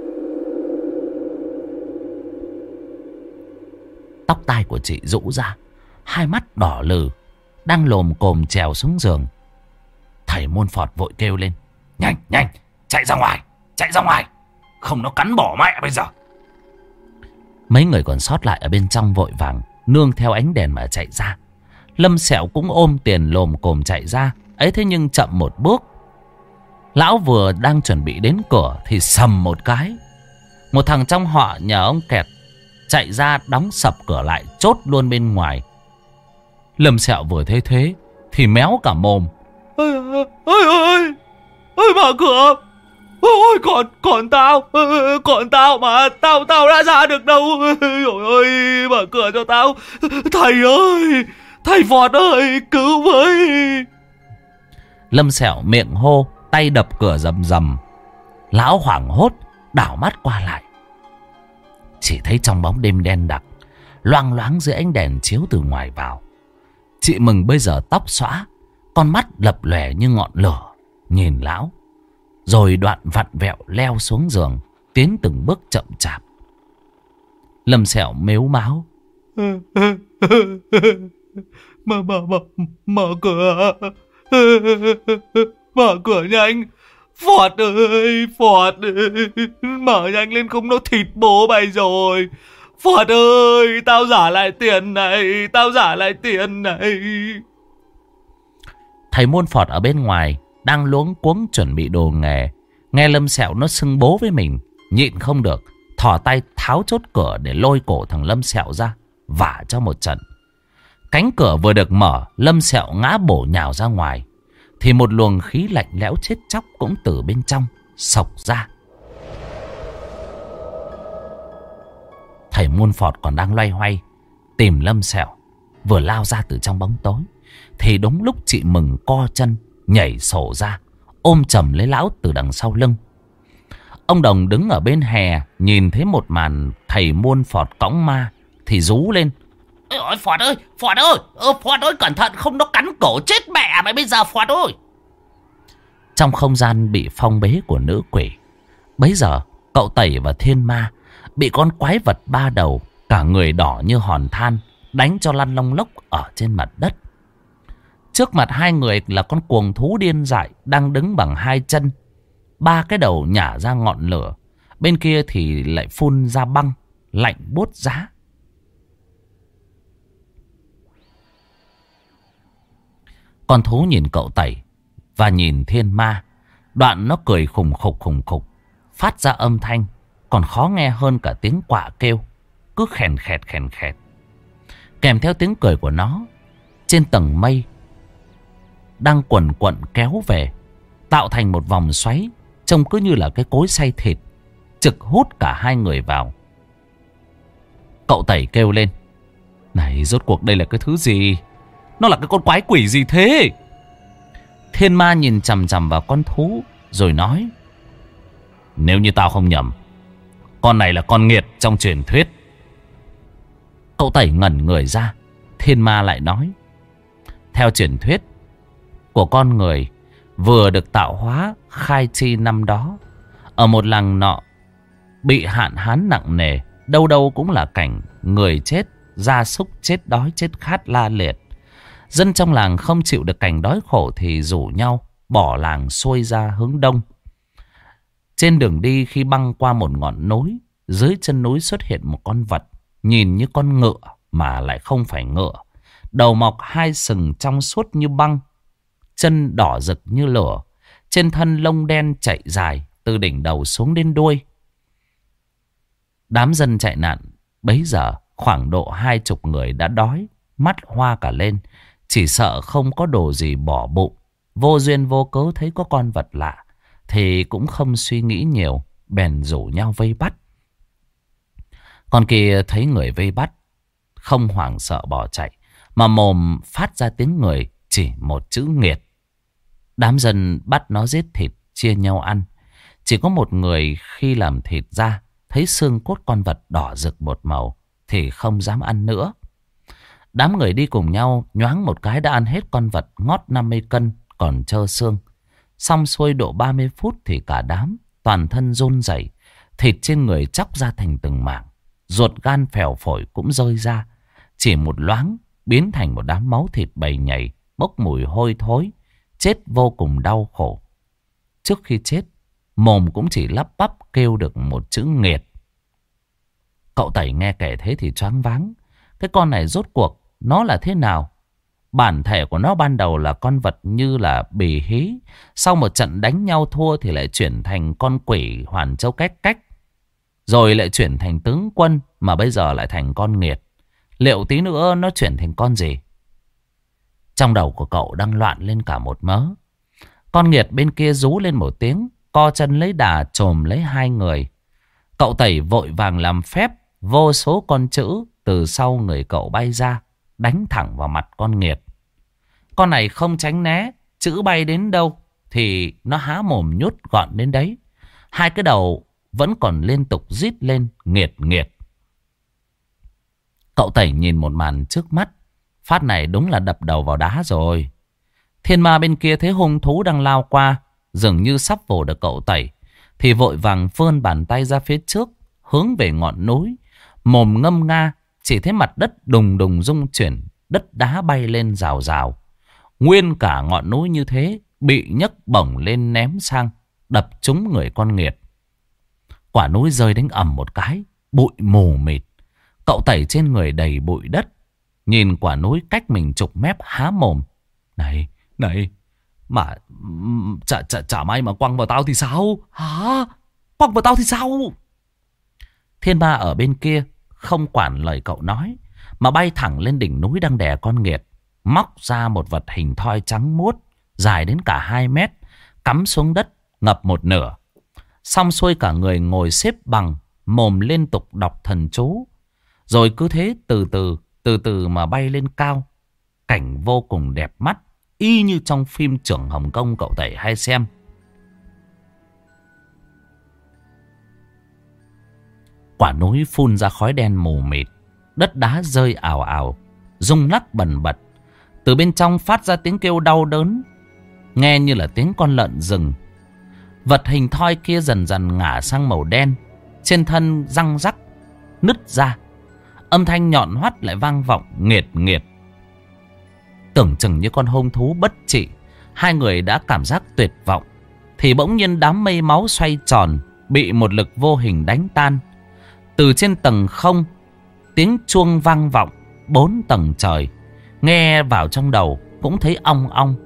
Speaker 1: Tóc tai của chị rũ ra, hai mắt đỏ lừ, đang lồm cồm trèo xuống giường. Thầy Môn Phọt vội kêu lên.
Speaker 2: Nhanh, chạy ra ngoài, không nó cắn bỏ mẹ bây giờ.
Speaker 1: Mấy người còn sót lại ở bên trong vội vàng nương theo ánh đèn mà chạy ra. Lâm Sẹo cũng ôm tiền lồm cồm chạy ra. Ấy thế nhưng chậm một bước. Lão vừa đang chuẩn bị đến cửa thì sầm một cái. Một thằng trong họ nhà ông Kẹt chạy ra đóng sập cửa lại, chốt luôn bên ngoài. Lâm Sẹo vừa thấy thế thì méo cả mồm.
Speaker 3: Ôi mở cửa. Ôi còn tao mà tao đã ra được đâu. Ôi mở cửa cho tao. Thầy ơi, thầy Phọt ơi, cứu với.
Speaker 1: Lâm Sẹo miệng hô, tay đập cửa rầm rầm. Lão hoảng hốt đảo mắt qua lại, chỉ thấy trong bóng đêm đen đặc, loang loáng dưới ánh đèn chiếu từ ngoài vào, chị Mừng bây giờ tóc xõa, con mắt lập lòe như ngọn lửa, nhìn lão, rồi đoạn vặn vẹo leo xuống giường, tiến từng bước chậm chạp. Lâm Sẹo mếu máo.
Speaker 3: Mở cửa. Mở cửa nhanh. Phọt ơi, mở nhanh lên không nó thịt bố mày rồi. Phọt ơi, tao giả lại tiền này.
Speaker 1: Thầy Môn Phọt ở bên ngoài đang luống cuống chuẩn bị đồ nghề, nghe Lâm Sẹo nó xưng bố với mình, nhịn không được, thò tay tháo chốt cửa để lôi cổ thằng Lâm Sẹo ra, vả cho một trận. Cánh cửa vừa được mở, Lâm Sẹo ngã bổ nhào ra ngoài, thì một luồng khí lạnh lẽo chết chóc cũng từ bên trong xộc ra. Thầy Môn Phọt còn đang loay hoay tìm Lâm Sẹo, vừa lao ra từ trong bóng tối, thì đúng lúc chị Mừng co chân nhảy sổ ra, ôm chầm lấy lão từ đằng sau lưng. Ông Đồng đứng ở bên hè, nhìn thấy một màn thầy Môn Phọt cõng ma thì rú lên.
Speaker 2: Ôi Phọt ơi, cẩn thận không nó cắn cổ chết mẹ mày bây giờ Phọt ơi.
Speaker 1: Trong không gian bị phong bế của nữ quỷ, bấy giờ cậu Tẩy và Thiên Ma bị con quái vật ba đầu, cả người đỏ như hòn than, đánh cho lăn lông lốc ở trên mặt đất. Trước mặt hai người là con cuồng thú điên dại đang đứng bằng hai chân, ba cái đầu nhả ra ngọn lửa, bên kia thì lại phun ra băng lạnh buốt giá. Con thú nhìn cậu Tẩy và nhìn Thiên Ma, đoạn nó cười khùng khục, phát ra âm thanh còn khó nghe hơn cả tiếng quạ kêu, cứ khèn khẹt. Kèm theo tiếng cười của nó, trên tầng mây đang quần quận kéo về, tạo thành một vòng xoáy, trông cứ như là cái cối xay thịt, trực hút cả hai người vào. Cậu Tẩy kêu lên: "Này, rốt cuộc đây là cái thứ gì? Nó là cái con quái quỷ gì thế?" Thiên Ma nhìn chằm chằm vào con thú rồi nói: "Nếu như tao không nhầm, con này là con nghiệt trong truyền thuyết." Cậu Tẩy ngẩn người ra. Thiên Ma lại nói: "Theo truyền thuyết của con người vừa được tạo hóa khai chi năm đó, ở một làng nọ bị hạn hán nặng nề, đâu đâu cũng là cảnh người chết, gia súc chết đói chết khát la liệt. Dân trong làng không chịu được cảnh đói khổ thì rủ nhau bỏ làng xuôi ra hướng đông. Trên đường đi, khi băng qua một ngọn núi, dưới chân núi xuất hiện một con vật nhìn như con ngựa mà lại không phải ngựa, đầu mọc hai sừng trong suốt như băng, chân đỏ rực như lửa, trên thân lông đen chạy dài từ đỉnh đầu xuống đến đuôi. Đám dân chạy nạn bấy giờ khoảng độ 20 người đã đói, mắt hoa cả lên, chỉ sợ không có đồ gì bỏ bụng. Vô duyên vô cớ thấy có con vật lạ thì cũng không suy nghĩ nhiều, bèn rủ nhau vây bắt. Con kia thấy người vây bắt, không hoảng sợ bỏ chạy, mà mồm phát ra tiếng người chỉ một chữ nghiệt. Đám dân bắt nó giết thịt, chia nhau ăn. Chỉ có một người khi làm thịt ra, thấy xương cốt con vật đỏ rực một màu thì không dám ăn nữa. Đám người đi cùng nhau nhoáng một cái đã ăn hết con vật ngót 50 cân còn trơ xương. Xong xuôi độ 30 phút thì cả đám toàn thân run rẩy, thịt trên người chóc ra thành từng mảng, ruột gan phèo phổi cũng rơi ra, chỉ một loáng biến thành một đám máu thịt bầy nhầy, bốc mùi hôi thối, chết vô cùng đau khổ. Trước khi chết, mồm cũng chỉ lắp bắp kêu được một chữ nghiệt. Cậu Tẩy nghe kể thế thì choáng váng. Cái con này rốt cuộc nó là thế nào? Bản thể của nó ban đầu là con vật như là bì hí, sau một trận đánh nhau thua thì lại chuyển thành con quỷ Hoàn Châu Cách Cách, rồi lại chuyển thành tướng quân, mà bây giờ lại thành con nghiệt. Liệu tí nữa nó chuyển thành con gì? Trong đầu của cậu đang loạn lên cả một mớ. Con nghiệt bên kia rú lên một tiếng, co chân lấy đà chồm lấy hai người. Cậu Tẩy vội vàng làm phép, vô số con chữ từ sau người cậu bay ra, đánh thẳng vào mặt con nghiệt. Con này không tránh né, chữ bay đến đâu thì nó há mồm nhốt gọn đến đấy. Hai cái đầu vẫn còn liên tục rít lên nghiệt nghiệt. Cậu Tẩy nhìn một màn trước mắt, phát này đúng là đập đầu vào đá rồi. Thiên Ma bên kia thấy hung thú đang lao qua, dường như sắp vồ được cậu Tẩy, thì vội vàng vươn bàn tay ra phía trước, hướng về ngọn núi, mồm ngâm nga. Chỉ thấy mặt đất đùng đùng rung chuyển, đất đá bay lên rào rào. Nguyên cả ngọn núi như thế bị nhấc bổng lên ném sang, đập trúng người con nghiệt. Quả núi rơi đánh ầm một cái, bụi mù mịt. Cậu Tẩy trên người đầy bụi đất, nhìn quả núi cách mình chục mét há mồm. Này, mà chả may mà quăng vào tao thì sao? Hả? Quăng vào tao thì sao? Thiên Ma ở bên kia không quản lời cậu nói, mà bay thẳng lên đỉnh núi đang đè con nghiệt, móc ra một vật hình thoi trắng muốt, dài đến cả 2 mét, cắm xuống đất ngập một nửa. Xong xuôi cả người ngồi xếp bằng, mồm liên tục đọc thần chú, rồi cứ thế từ từ mà bay lên cao. Cảnh vô cùng đẹp mắt, y như trong phim Trưởng Hồng Kông cậu Tẩy hay xem. Quả núi phun ra khói đen mù mịt, đất đá rơi ào ào, rung lắc bần bật. Từ bên trong phát ra tiếng kêu đau đớn, nghe như là tiếng con lợn rừng. Vật hình thoi kia dần dần ngả sang màu đen, trên thân răng rắc nứt ra. Âm thanh nhọn hoắt lại vang vọng nghệt nghệt. Tưởng chừng như con hung thú bất trị, hai người đã cảm giác tuyệt vọng, thì bỗng nhiên đám mây máu xoay tròn, bị một lực vô hình đánh tan. Từ trên tầng không, tiếng chuông vang vọng 4 tầng trời, nghe vào trong đầu cũng thấy ong ong.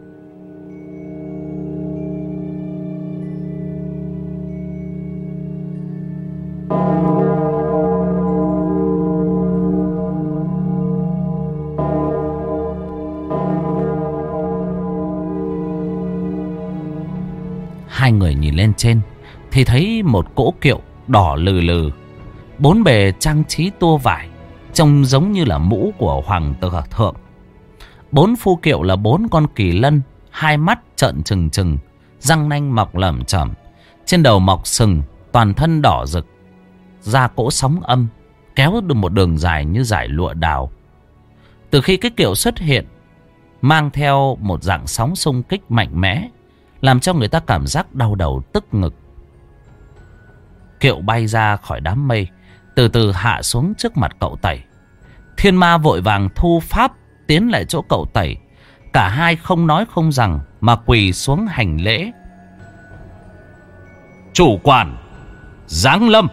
Speaker 1: Hai người nhìn lên trên thì thấy một cỗ kiệu đỏ lừ lừ, 4 bề trang trí tua vải, trông giống như là mũ của hoàng tử thượng. 4 phu kiệu là 4 con kỳ lân, hai mắt trợn trừng trừng, răng nanh mọc lởm chởm, trên đầu mọc sừng, toàn thân đỏ rực, da cỗ sóng âm, kéo được một đường dài như dải lụa đào. Từ khi cái kiệu xuất hiện, mang theo một dạng sóng xung kích mạnh mẽ, làm cho người ta cảm giác đau đầu tức ngực. Kiệu bay ra khỏi đám mây, từ từ hạ xuống trước mặt cậu Tẩy. Thiên Ma vội vàng thu pháp tiến lại chỗ cậu Tẩy. Cả hai không nói không rằng mà quỳ xuống hành lễ.
Speaker 2: Chủ quản giáng lâm.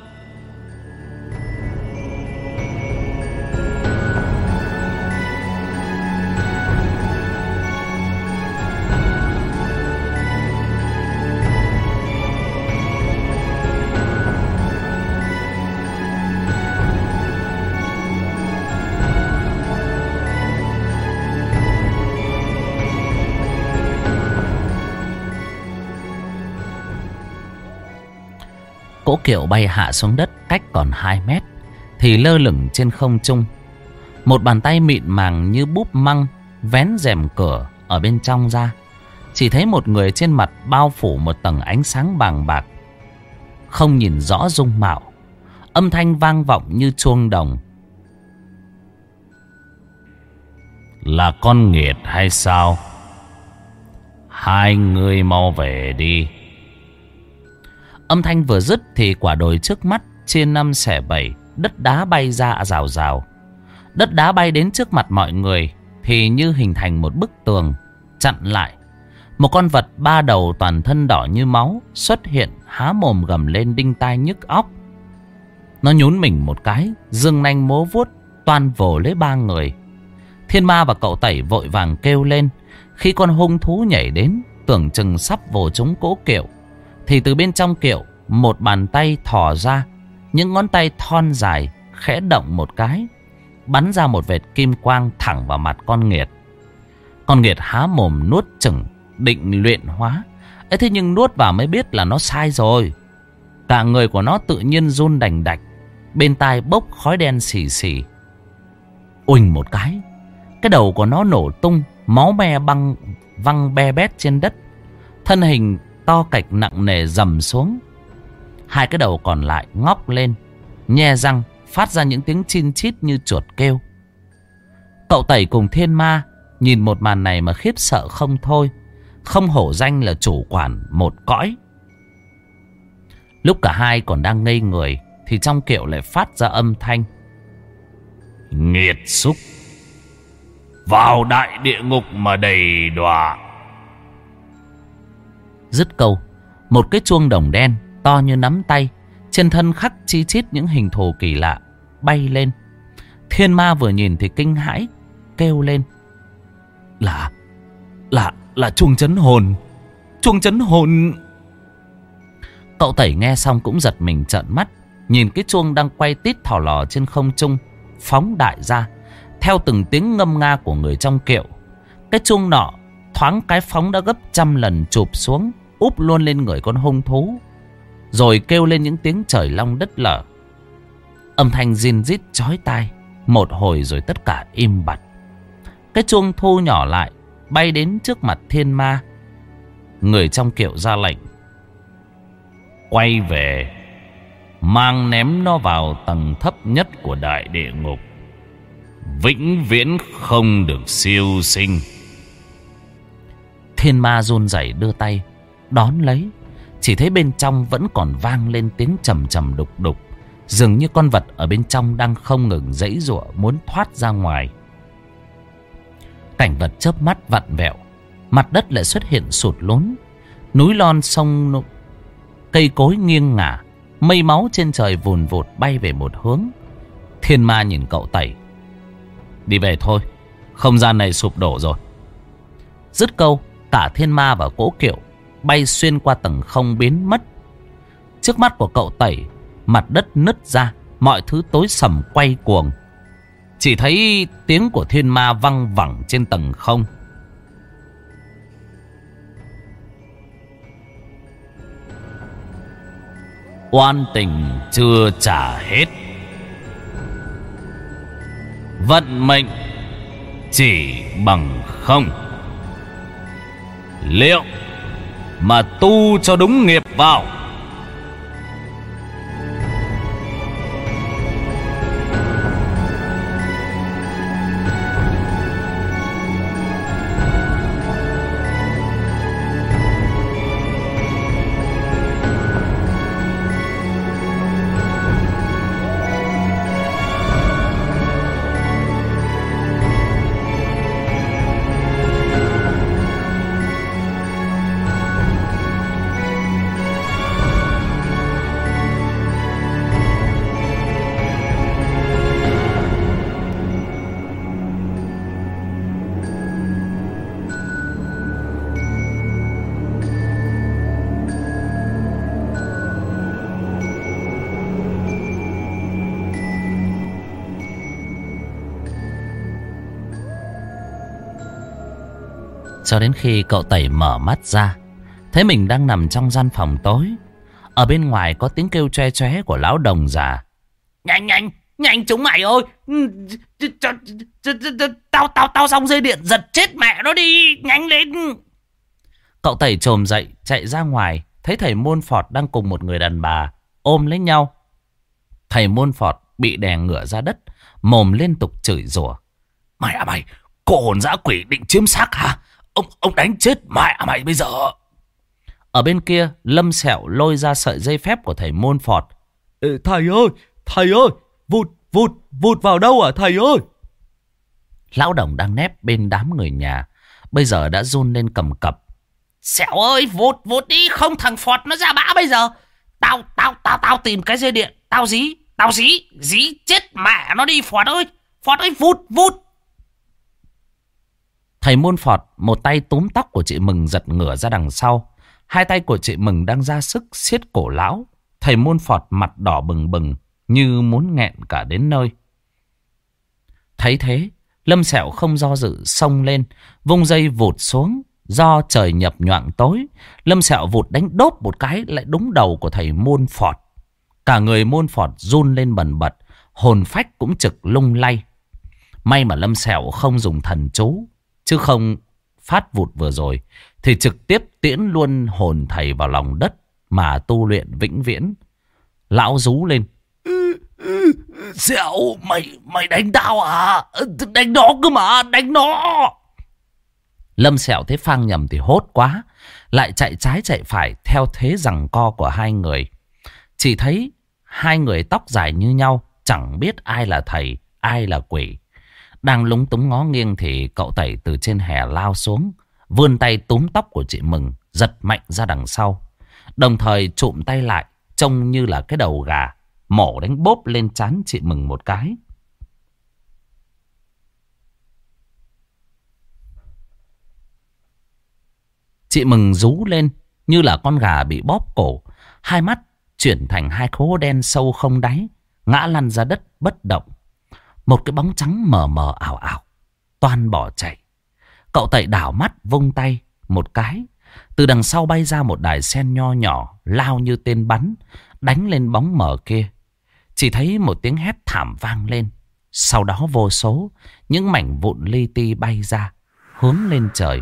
Speaker 1: Cỗ kiệu bay hạ xuống đất cách còn 2 mét thì lơ lửng trên không trung. Một bàn tay mịn màng như búp măng vén rèm cửa ở bên trong ra. Chỉ thấy một người trên mặt bao phủ một tầng ánh sáng vàng bạc, không nhìn rõ dung mạo. Âm thanh vang vọng như chuông đồng.
Speaker 2: Là con nghiệt hay sao? Hai người mau về đi.
Speaker 1: Âm thanh vừa dứt thì quả đồi trước mắt chia 5 xẻ 7, đất đá bay ra rào rào. Đất đá bay đến trước mặt mọi người thì như hình thành một bức tường chặn lại. Một con vật 3 đầu toàn thân đỏ như máu xuất hiện, há mồm gầm lên đinh tai nhức óc. Nó nhún mình một cái, giương nanh múa vuốt toan vồ lấy 3 người. Thiên Ma và cậu Tẩy vội vàng kêu lên. Khi con hung thú nhảy đến, tưởng chừng sắp vồ trúng cỗ kiệu, thì từ bên trong kiệu một bàn tay thò ra. Những ngón tay thon dài khẽ động một cái, bắn ra một vệt kim quang thẳng vào mặt con nghiệt. Con nghiệt há mồm nuốt chửng, định luyện hóa. Ấy thế nhưng nuốt vào mới biết là nó sai rồi. Cả người của nó tự nhiên run đành đạch, bên tai bốc khói đen xì xì. Uỳnh một cái đầu của nó nổ tung, máu me văng be bét trên đất. Thân hình to cạch nặng nề dầm xuống. 2 cái đầu còn lại ngóc lên, nhe răng phát ra những tiếng chin chít như chuột kêu. Cậu Tẩy cùng Thiên Ma nhìn một màn này mà khiếp sợ không thôi. Không hổ danh là chủ quản một cõi. Lúc cả hai còn đang ngây người thì trong kiệu lại phát ra âm thanh:
Speaker 2: Nghiệt xúc, vào đại địa ngục mà đầy đọa.
Speaker 1: Dứt câu, một cái chuông đồng đen to như nắm tay, trên thân khắc chi chít những hình thù kỳ lạ, bay lên. Thiên Ma vừa nhìn thì kinh hãi, kêu lên: Là chuông trấn hồn. Chuông trấn hồn. Cậu Tẩy nghe xong cũng giật mình trợn mắt, nhìn cái chuông đang quay tít thò lò trên không trung, phóng đại ra theo từng tiếng ngâm nga của người trong kiệu. Cái chuông nọ thoáng cái phóng đã gấp 100 lần chụp xuống, úp luôn lên người con hung thú, rồi kêu lên những tiếng trời long đất lở. Âm thanh rin rít chói tai một hồi rồi tất cả im bặt. Cái chuông thu nhỏ lại, bay đến trước mặt Thiên Ma. Người trong kiệu ra lệnh:
Speaker 2: Quay về, mang ném nó vào tầng thấp nhất của đại địa ngục, vĩnh viễn không được siêu sinh.
Speaker 1: Thiên Ma run rẩy đưa tay đón lấy, chỉ thấy bên trong vẫn còn vang lên tiếng trầm trầm đục đục, Dường như con vật ở bên trong đang không ngừng giãy giụa muốn thoát ra ngoài. Cảnh vật chớp mắt vặn vẹo, mặt đất lại xuất hiện sụt lún, núi non sông cây cối nghiêng ngả, mây máu trên trời vùn vụt bay về một hướng. Thiên ma nhìn cậu Tẩy. Đi về thôi, không gian này sụp đổ rồi. Dứt câu, cả Thiên Ma và Cỗ Kiệu bay xuyên qua tầng không biến mất. Trước mắt của cậu Tẩy, mặt đất nứt ra, mọi thứ tối sầm quay cuồng. Chỉ thấy tiếng của Thiên Ma văng vẳng trên tầng không. Oan tình chưa trả hết, vận mệnh chỉ bằng không. Liệu mà tu cho đúng nghiệp vào. Cho đến khi cậu Tẩy mở mắt ra, thấy mình đang nằm trong gian phòng tối. Ở bên ngoài có tiếng kêu choe choé của lão đồng già.
Speaker 2: Nhanh nhanh, nhanh chúng mày ơi. Tao xong dây điện giật chết mẹ nó đi. Nhanh lên.
Speaker 1: Cậu Tẩy chồm dậy chạy ra ngoài, thấy thầy Môn Phọt đang cùng một người đàn bà ôm lấy nhau. Thầy Môn Phọt bị đè ngửa ra đất, mồm liên tục chửi rủa.
Speaker 2: Mày à mày, cô hồn dã quỷ định chiếm xác hả? Ông đánh chết mẹ mày bây giờ.
Speaker 1: Ở bên kia, Lâm Sẹo lôi ra sợi dây phép của thầy Môn Phọt.
Speaker 3: Thầy ơi, vụt vào đâu à thầy ơi?
Speaker 1: Lão đồng đang nép bên đám người nhà, bây giờ đã run lên cầm cập.
Speaker 2: Sẹo ơi, vụt đi, không thằng Phọt nó ra bã bây giờ. Tao tìm cái dây điện, tao dí chết mẹ nó đi Phọt ơi, vụt.
Speaker 1: Thầy Môn Phọt một tay túm tóc của chị Mừng giật ngửa ra đằng sau. Hai tay của chị Mừng đang ra sức siết cổ lão. Thầy Môn Phọt mặt đỏ bừng bừng như muốn nghẹn cả đến nơi. Thấy thế, Lâm Sẹo không do dự xông lên, vung dây vụt xuống. Do trời nhập nhoạng tối, Lâm Sẹo vụt đánh đốp một cái lại đúng đầu của thầy Môn Phọt. Cả người Môn Phọt run lên bần bật, hồn phách cũng trực lung lay. May mà Lâm Sẹo không dùng thần chú, chứ không phát vụt vừa rồi thì trực tiếp tiễn luôn hồn thầy vào lòng đất mà tu luyện vĩnh viễn. Lão rú lên.
Speaker 2: Sẹo, mày đánh tao à? Đánh nó cơ mà, đánh nó.
Speaker 1: Lâm Sẹo thấy phang nhầm thì hốt quá, lại chạy trái chạy phải theo thế giằng co của hai người. Chỉ thấy hai người tóc dài như nhau, chẳng biết ai là thầy, ai là quỷ. Đang lúng túng ngó nghiêng thì cậu Tẩy từ trên hè lao xuống, vươn tay túm tóc của chị Mừng, giật mạnh ra đằng sau. Đồng thời trụm tay lại, trông như là cái đầu gà, mổ đánh bốp lên trán chị Mừng một cái. Chị Mừng rú lên như là con gà bị bóp cổ, hai mắt chuyển thành hai hố đen sâu không đáy, ngã lăn ra đất bất động. Một cái bóng trắng mờ mờ ảo ảo toan bỏ chạy. Cậu Tẩy đảo mắt vung tay một cái, từ đằng sau bay ra một đài sen nho nhỏ, lao như tên bắn, đánh lên bóng mờ kia. Chỉ thấy một tiếng hét thảm vang lên, sau đó vô số những mảnh vụn li ti bay ra, hướng lên trời.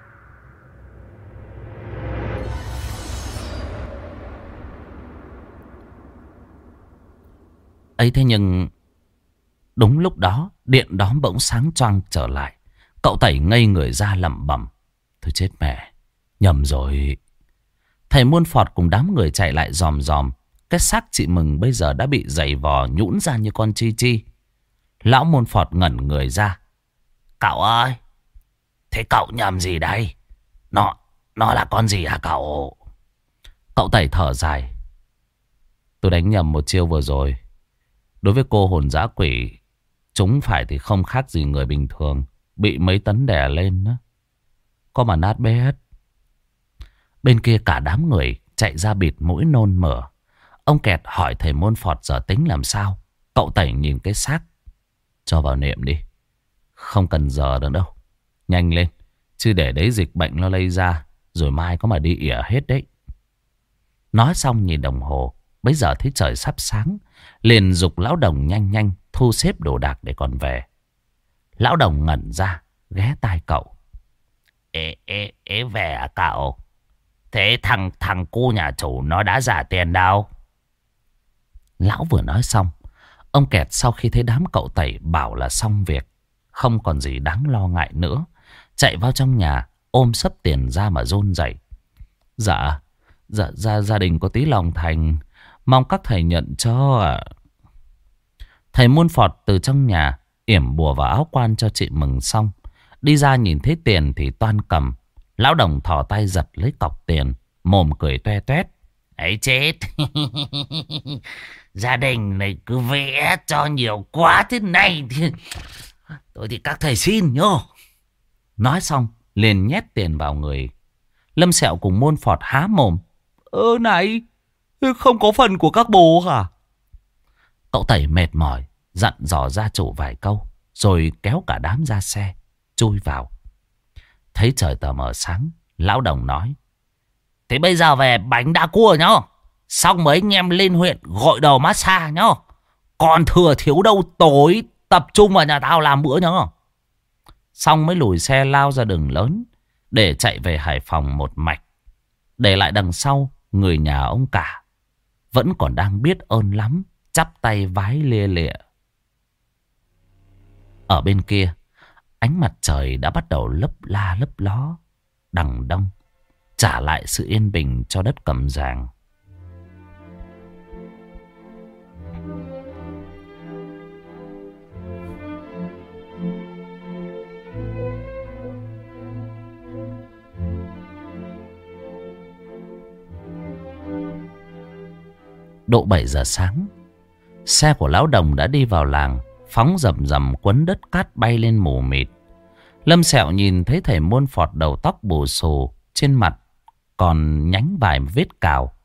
Speaker 1: Ấy thế nhưng đúng lúc đó, điện đóm bỗng sáng choang trở lại. Cậu Tẩy ngây người ra lẩm bẩm. Thôi chết mẹ, nhầm rồi. Thầy Môn Phọt cùng đám người chạy lại dòm dòm. Cái xác chị Mừng bây giờ đã bị giày vò nhũn ra như con chi chi. Lão Môn Phọt ngẩn người ra.
Speaker 2: Cậu ơi, thế cậu nhầm gì đây? Nó là con gì hả cậu?
Speaker 1: Cậu Tẩy thở dài. Tôi đánh nhầm một chiêu vừa rồi. Đối với cô hồn dã quỷ, chúng phải thì không khác gì người bình thường. Bị mấy tấn đè lên đó, có mà nát bét hết. Bên kia cả đám người chạy ra bịt mũi nôn mửa. Ông Kẹt hỏi thầy Môn Phọt giờ tính làm sao. Cậu Tẩy nhìn cái xác. Cho vào niệm đi, không cần giờ nữa đâu. Nhanh lên, chứ để đấy dịch bệnh nó lây ra, rồi mai có mà đi ỉa hết đấy. Nói xong nhìn đồng hồ, bấy giờ thấy trời sắp sáng, liền giục Lão Đồng nhanh nhanh thu xếp đồ đạc để còn về. Lão Đồng ngẩn ra, ghé tai cậu.
Speaker 2: Ê về à cậu? Thế thằng cu nhà chủ nó đã trả tiền đâu?
Speaker 1: Lão vừa nói xong, ông Kẹt sau khi thấy đám cậu Tẩy bảo là xong việc, không còn gì đáng lo ngại nữa, chạy vào trong nhà ôm sấp tiền ra mà run rẩy. Dạ, gia đình có tí lòng thành, mong các thầy nhận cho ạ. Thầy Môn Phọt từ trong nhà yểm bùa vào áo quan cho chị Mừng xong, đi ra nhìn thấy tiền thì toan cầm. Lão Đồng thò tay giật lấy cọc tiền, mồm cười toe toét.
Speaker 2: Ấy chết. Gia đình này cứ vẽ cho nhiều quá thế này thì tôi thì các thầy xin nhô.
Speaker 1: Nói xong liền nhét tiền vào người. Lâm Sẹo cùng Môn Phọt há mồm.
Speaker 3: Này, không có phần của các bồ hả?
Speaker 1: Cậu Tẩy mệt mỏi dặn dò gia chủ vài câu, rồi kéo cả đám ra xe chui vào. Thấy trời tờ mờ sáng, Lão Đồng nói.
Speaker 2: Thế bây giờ về bánh đa cua nhá. Xong mấy anh em lên huyện gọi đầu massage nhá. Còn thừa thiếu đâu tối tập trung vào nhà tao làm bữa nhá.
Speaker 1: Xong mới lùi xe lao ra đường lớn để chạy về Hải Phòng một mạch. Để lại đằng sau người nhà ông cả vẫn còn đang biết ơn lắm, chắp tay vái lia lịa. Ở bên kia, ánh mặt trời đã bắt đầu lấp la lấp ló đằng đông, trả lại sự yên bình cho đất Cẩm Giàng. Độ 7 giờ sáng, xe của Lão Đồng đã đi vào làng, phóng rầm rầm quấn đất cát bay lên mù mịt. Lâm Sẹo nhìn thấy thầy Môn Phọt đầu tóc bù xù, trên mặt còn nhánh vài vết cào.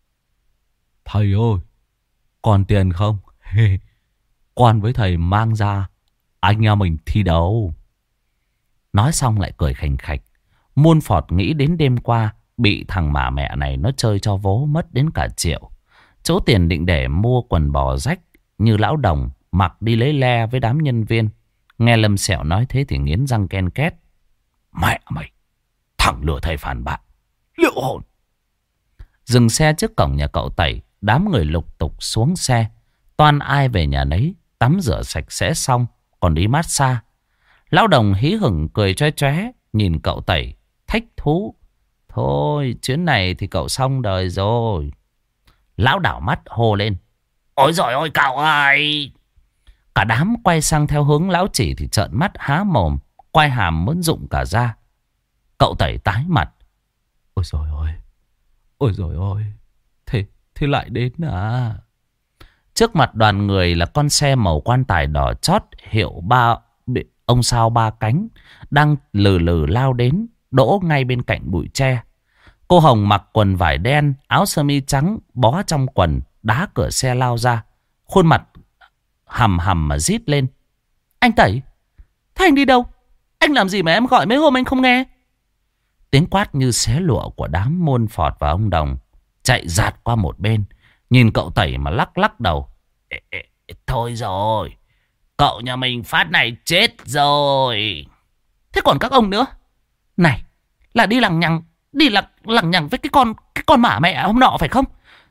Speaker 3: Thầy ơi, còn tiền không? Quan với thầy mang ra, anh em mình thi đấu.
Speaker 1: Nói xong lại cười khành khạch. Môn Phọt nghĩ đến đêm qua bị thằng mà mẹ này nó chơi cho vố mất đến cả triệu. Chỗ tiền định để mua quần bò rách như Lão Đồng mặc đi lấy le với đám nhân viên. Nghe Lâm Sẹo nói thế thì nghiến răng ken két.
Speaker 3: Mẹ mày, thằng lừa thầy phản bội, liệu hồn.
Speaker 1: Dừng xe trước cổng nhà cậu Tẩy, đám người lục tục xuống xe. Toan ai về nhà nấy, tắm rửa sạch sẽ xong còn đi massage. Lão Đồng hí hửng cười choé choé nhìn cậu Tẩy thách thú. Thôi chuyến này thì cậu xong đời rồi. Lão đảo mắt hô lên.
Speaker 2: Ôi giời ơi cậu ơi.
Speaker 1: Cả đám quay sang theo hướng lão chỉ thì trợn mắt há mồm, quai hàm muốn rụng cả ra. Cậu Tẩy tái mặt.
Speaker 3: Ôi giời ơi, ôi giời ơi, thế lại đến à?
Speaker 1: Trước mặt đoàn người là con xe màu quan tài đỏ chót hiệu ông sao ba cánh đang lừ lừ lao đến, đỗ ngay bên cạnh bụi tre. Cô Hồng mặc quần vải đen, áo sơ mi trắng bó trong quần, đá cửa xe lao ra, khuôn mặt hầm hầm mà rít lên. Anh Tẩy, thế anh đi đâu? Anh làm gì mà em gọi mấy hôm anh không nghe? Tiếng quát như xé lụa của đám Môn Phọt và ông Đồng chạy giạt qua một bên, nhìn cậu Tẩy mà lắc lắc đầu.
Speaker 2: Thôi rồi, cậu nhà mình phát này chết rồi.
Speaker 1: Thế còn các ông nữa? Này, là đi lằng nhằng với cái con mả mẹ hôm nọ phải không?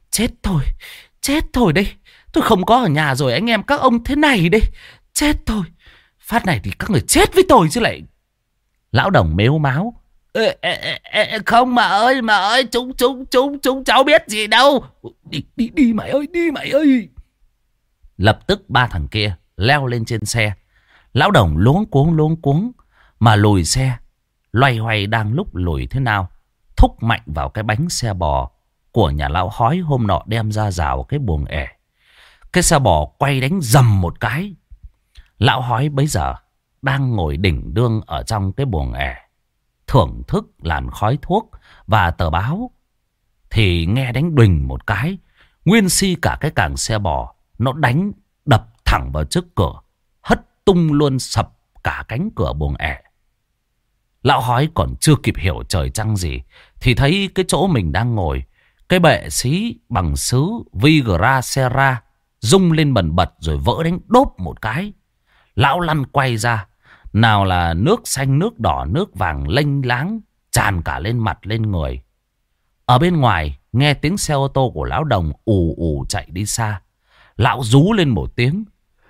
Speaker 1: Chết thôi đây. Tôi không có ở nhà rồi anh em các ông thế này đây. Chết thôi. Phát này thì các người chết với tôi chứ lại. Lão Đồng mếu máo,
Speaker 2: Không mà ơi, chúng cháu biết gì đâu. Đi mày ơi.
Speaker 1: Lập tức ba thằng kia leo lên trên xe. Lão Đồng luống cuống mà lùi xe. Loay hoay đang lúc lùi thế nào, thúc mạnh vào cái bánh xe bò của nhà lão hói hôm nọ đem ra rào cái buồng ẻ. Cái xe bò quay đánh dầm một cái. Lão hói bấy giờ đang ngồi đỉnh đương ở trong cái buồng ẻ, thưởng thức làn khói thuốc và tờ báo, thì nghe đánh đùng một cái. Nguyên si cả cái càng xe bò nó đánh đập thẳng vào trước cửa, hất tung luôn sập cả cánh cửa buồng ẻ. Lão hói còn chưa kịp hiểu trời trăng gì thì thấy cái chỗ mình đang ngồi, cái bệ xí bằng sứ Vigra Serra rung lên bần bật rồi vỡ đánh đốp một cái. Lão lăn quay ra, nào là nước xanh, nước đỏ, nước vàng lênh láng tràn cả lên mặt lên người. Ở bên ngoài nghe tiếng xe ô tô của lão Đồng ù ù chạy đi xa. Lão rú lên một tiếng.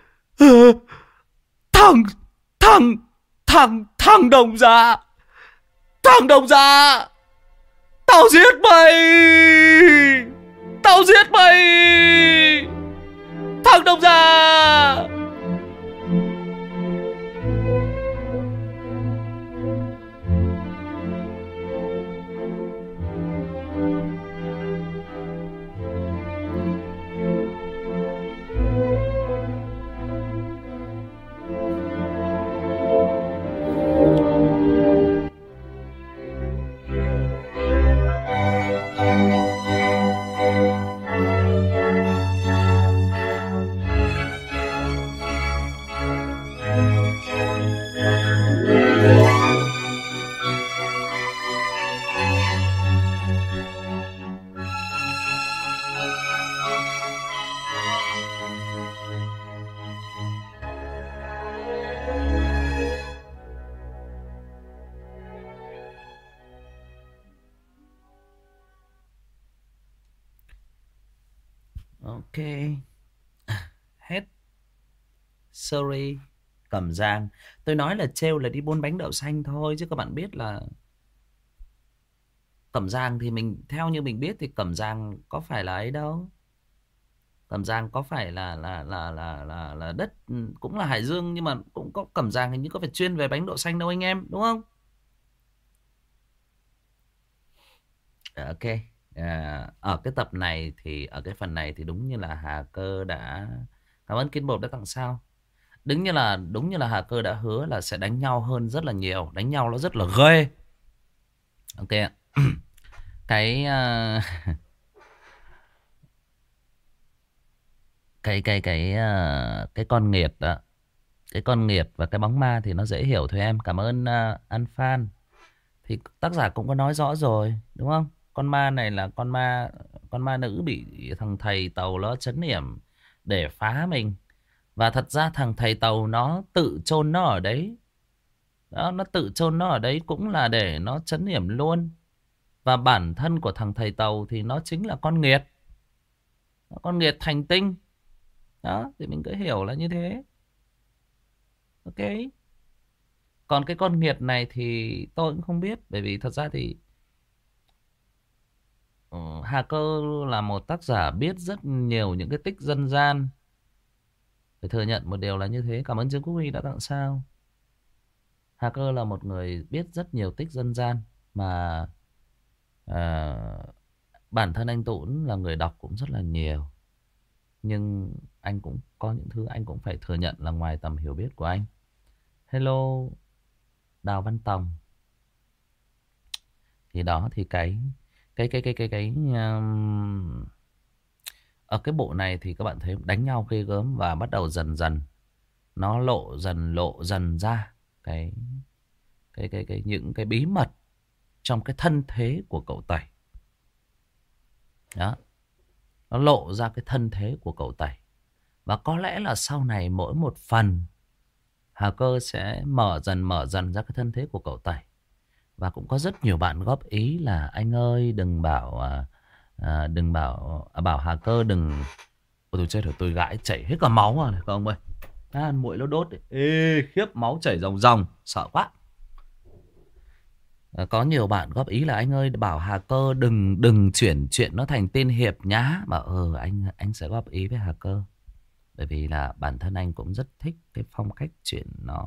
Speaker 3: Thằng Đồng Gia! Thằng Đồng Gia! Tao giết mày! Tao giết mày! Thằng Đồng Gia!
Speaker 1: Ok. Hết. Sorry. Cẩm Giang. Tôi nói là trêu là đi buôn bánh đậu xanh thôi, chứ các bạn biết là Cẩm Giang thì mình, theo như mình biết thì Cẩm Giang có phải là ấy đâu. Cẩm Giang có phải là đất cũng là Hải Dương, nhưng mà cũng có Cẩm Giang hình như có phải chuyên về bánh đậu xanh đâu anh em, đúng không? Ok. Ở cái tập này thì, ở cái phần này thì đúng như là Hà Cơ đã, cảm ơn Kiên Bột đã tặng sao. Đúng như là Hà Cơ đã hứa là sẽ đánh nhau hơn rất là nhiều, đánh nhau nó rất là ghê. Ok ạ. Cái cái con nghiệt đó, cái con nghiệt và cái bóng ma thì nó dễ hiểu thôi em. Cảm ơn An Phan. Thì tác giả cũng có nói rõ rồi, đúng không? Con ma này là con ma nữ bị thằng thầy Tàu nó trấn yểm để phá mình. Và thật ra thằng thầy Tàu nó tự chôn nó ở đấy. Đó, nó tự chôn nó ở đấy cũng là để nó trấn yểm luôn. Và bản thân của thằng thầy Tàu thì nó chính là con nghiệt. Con nghiệt thành tinh. Đó, thì mình cứ hiểu là như thế. Ok. Còn cái con nghiệt này thì tôi cũng không biết. Bởi vì thật ra thì Hà Cơ là một tác giả biết rất nhiều những cái tích dân gian. Phải thừa nhận một điều là như thế. Cảm ơn Dương Quốc Huy đã tặng sao. Hà Cơ là một người biết rất nhiều tích dân gian. Mà bản thân anh Tũng là người đọc cũng rất là nhiều. Nhưng anh cũng có những thứ anh cũng phải thừa nhận là ngoài tầm hiểu biết của anh. Hello Đào Văn Tòng. Thì đó thì ở cái bộ này thì các bạn thấy đánh nhau ghê gớm. Và bắt đầu dần dần nó lộ dần ra những cái bí mật trong cái thân thế của cậu Tẩy. Đó, nó lộ ra cái thân thế của cậu Tẩy. Và có lẽ là sau này mỗi một phần Hà Cơ sẽ mở dần ra cái thân thế của cậu Tẩy. Và cũng có rất nhiều bạn góp ý là anh ơi đừng bảo bảo Hà Cơ đừng. Ôi tôi chết rồi, tôi gãi chảy hết cả máu rồi này các ông ơi. Muỗi nó đốt ấy. Ê khiếp, máu chảy ròng ròng, sợ quá. Có nhiều bạn góp ý là anh ơi bảo Hà Cơ đừng chuyển chuyện nó thành tiên hiệp nhá. Mà anh sẽ góp ý với Hà Cơ. Bởi vì là bản thân anh cũng rất thích cái phong cách chuyện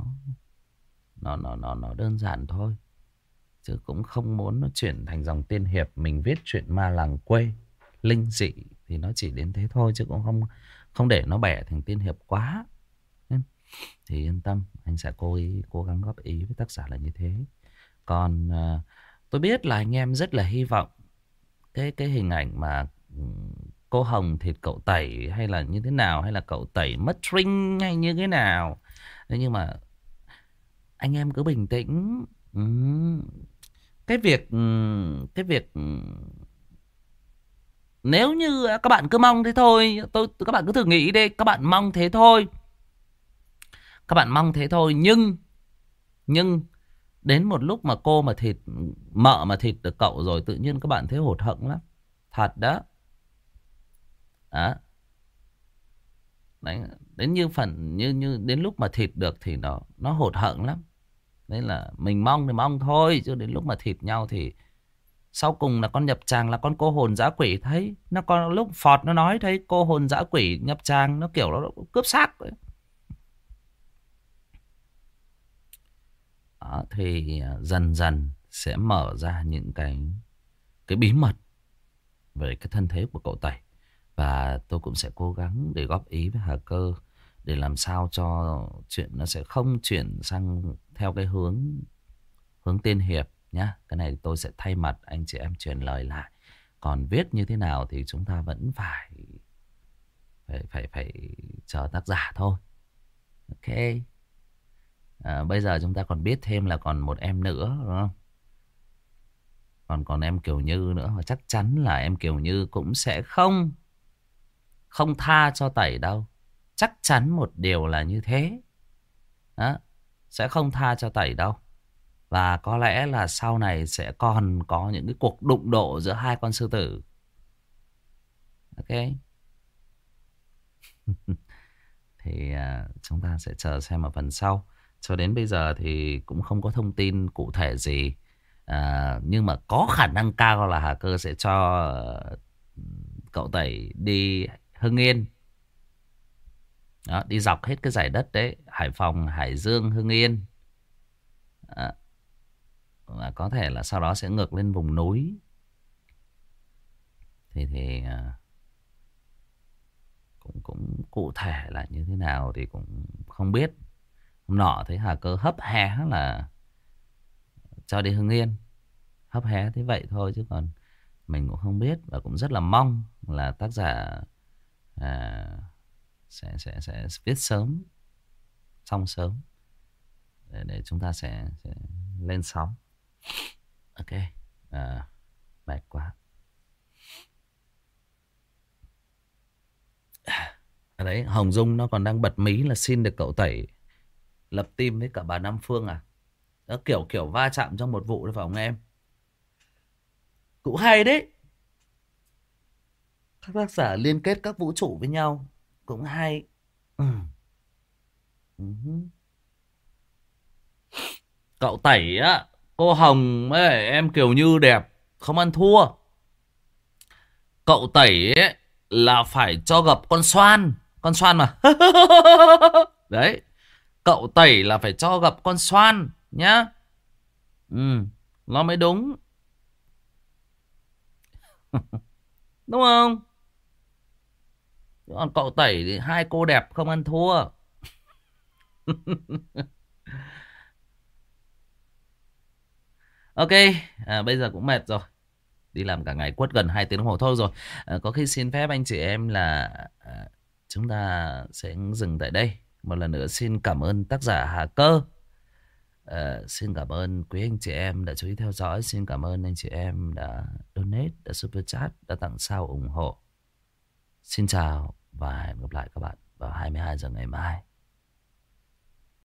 Speaker 1: nó đơn giản thôi. Chứ cũng không muốn nó chuyển thành dòng tiên hiệp. Mình viết chuyện ma làng quê, linh dị thì nó chỉ đến thế thôi. Chứ cũng không để nó bẻ thành tiên hiệp quá. Thì yên tâm, anh sẽ cố gắng góp ý với tác giả là như thế. Còn tôi biết là anh em rất là hy vọng cái hình ảnh mà cô Hồng thịt cậu Tẩy hay là như thế nào, hay là cậu Tẩy mất trinh hay như thế nào. Thế nhưng mà anh em cứ bình tĩnh. Cái việc nếu như các bạn cứ mong thế thôi, các bạn cứ thử nghĩ đi, các bạn mong thế thôi. Các bạn mong thế thôi, nhưng đến một lúc mà mợ mà thịt được cậu rồi, tự nhiên các bạn thấy hụt hẫng lắm. Thật đó. Đấy, đến đến lúc mà thịt được thì nó hụt hẫng lắm. Đấy là mình mong thì mong thôi, chứ đến lúc mà thịt nhau thì sau cùng là con nhập tràng, là con cô hồn dã quỷ thấy. Nó còn lúc Phọt nó nói thấy cô hồn dã quỷ nhập tràng, nó kiểu nó cướp xác ấy. Đó, thì dần dần sẽ mở ra những cái bí mật về cái thân thế của cậu Tẩy. Và tôi cũng sẽ cố gắng để góp ý với Hà Cơ để làm sao cho chuyện nó sẽ không chuyển sang theo cái hướng tiên hiệp nhá. Cái này tôi sẽ thay mặt anh chị em truyền lời lại. Còn viết như thế nào thì chúng ta vẫn phải chờ tác giả thôi. Ok. Bây giờ chúng ta còn biết thêm là còn một em nữa, đúng không? Còn em Kiều Như nữa. Và chắc chắn là em Kiều Như cũng sẽ không tha cho Tẩy đâu. Chắc chắn một điều là như thế. Đó. Sẽ không tha cho Tẩy đâu. Và có lẽ là sau này sẽ còn có những cái cuộc đụng độ giữa hai con sư tử. Ok. Thì chúng ta sẽ chờ xem ở phần sau. Cho đến bây giờ thì cũng không có thông tin cụ thể gì. Nhưng mà có khả năng cao là Hà Cơ sẽ cho cậu Tẩy đi Hưng Yên. Đó, đi dọc hết cái dải đất đấy. Hải Phòng, Hải Dương, Hưng Yên. Và có thể là sau đó sẽ ngược lên vùng núi. Thì cũng cụ thể là như thế nào thì cũng không biết. Hôm nọ thấy Hà Cơ hấp hé là cho đi Hưng Yên. Hấp hé thế vậy thôi, chứ còn mình cũng không biết. Và cũng rất là mong là tác giả sẽ viết sớm, xong sớm, để chúng ta sẽ lên sóng. Ok. Mệt quá. Ở đấy Hồng Dung nó còn đang bật mí là xin được cậu Tẩy lập team với cả bà Nam Phương à. Đó, kiểu va chạm trong một vụ đấy phải không em? Cũng hay đấy. Các tác giả liên kết các vũ trụ với nhau cũng hay. Cậu Tẩy á, cô Hồng ấy, em Kiều Như đẹp, không ăn thua. Cậu Tẩy ấy là phải cho gặp con Xoan mà. Đấy, cậu Tẩy là phải cho gặp con Xoan nhá. Nó mới đúng. Đúng không? Còn cậu Tẩy thì hai cô đẹp không ăn thua. Ok, bây giờ cũng mệt rồi. Đi làm cả ngày quất gần 2 tiếng đồng hồ thôi rồi. Có khi xin phép anh chị em là chúng ta sẽ dừng tại đây. Một lần nữa xin cảm ơn tác giả Hà Cơ. Xin cảm ơn quý anh chị em đã chú ý theo dõi. Xin cảm ơn anh chị em đã donate, đã super chat, đã tặng sao ủng hộ. Xin chào và hẹn gặp lại các bạn vào 22 giờ ngày mai.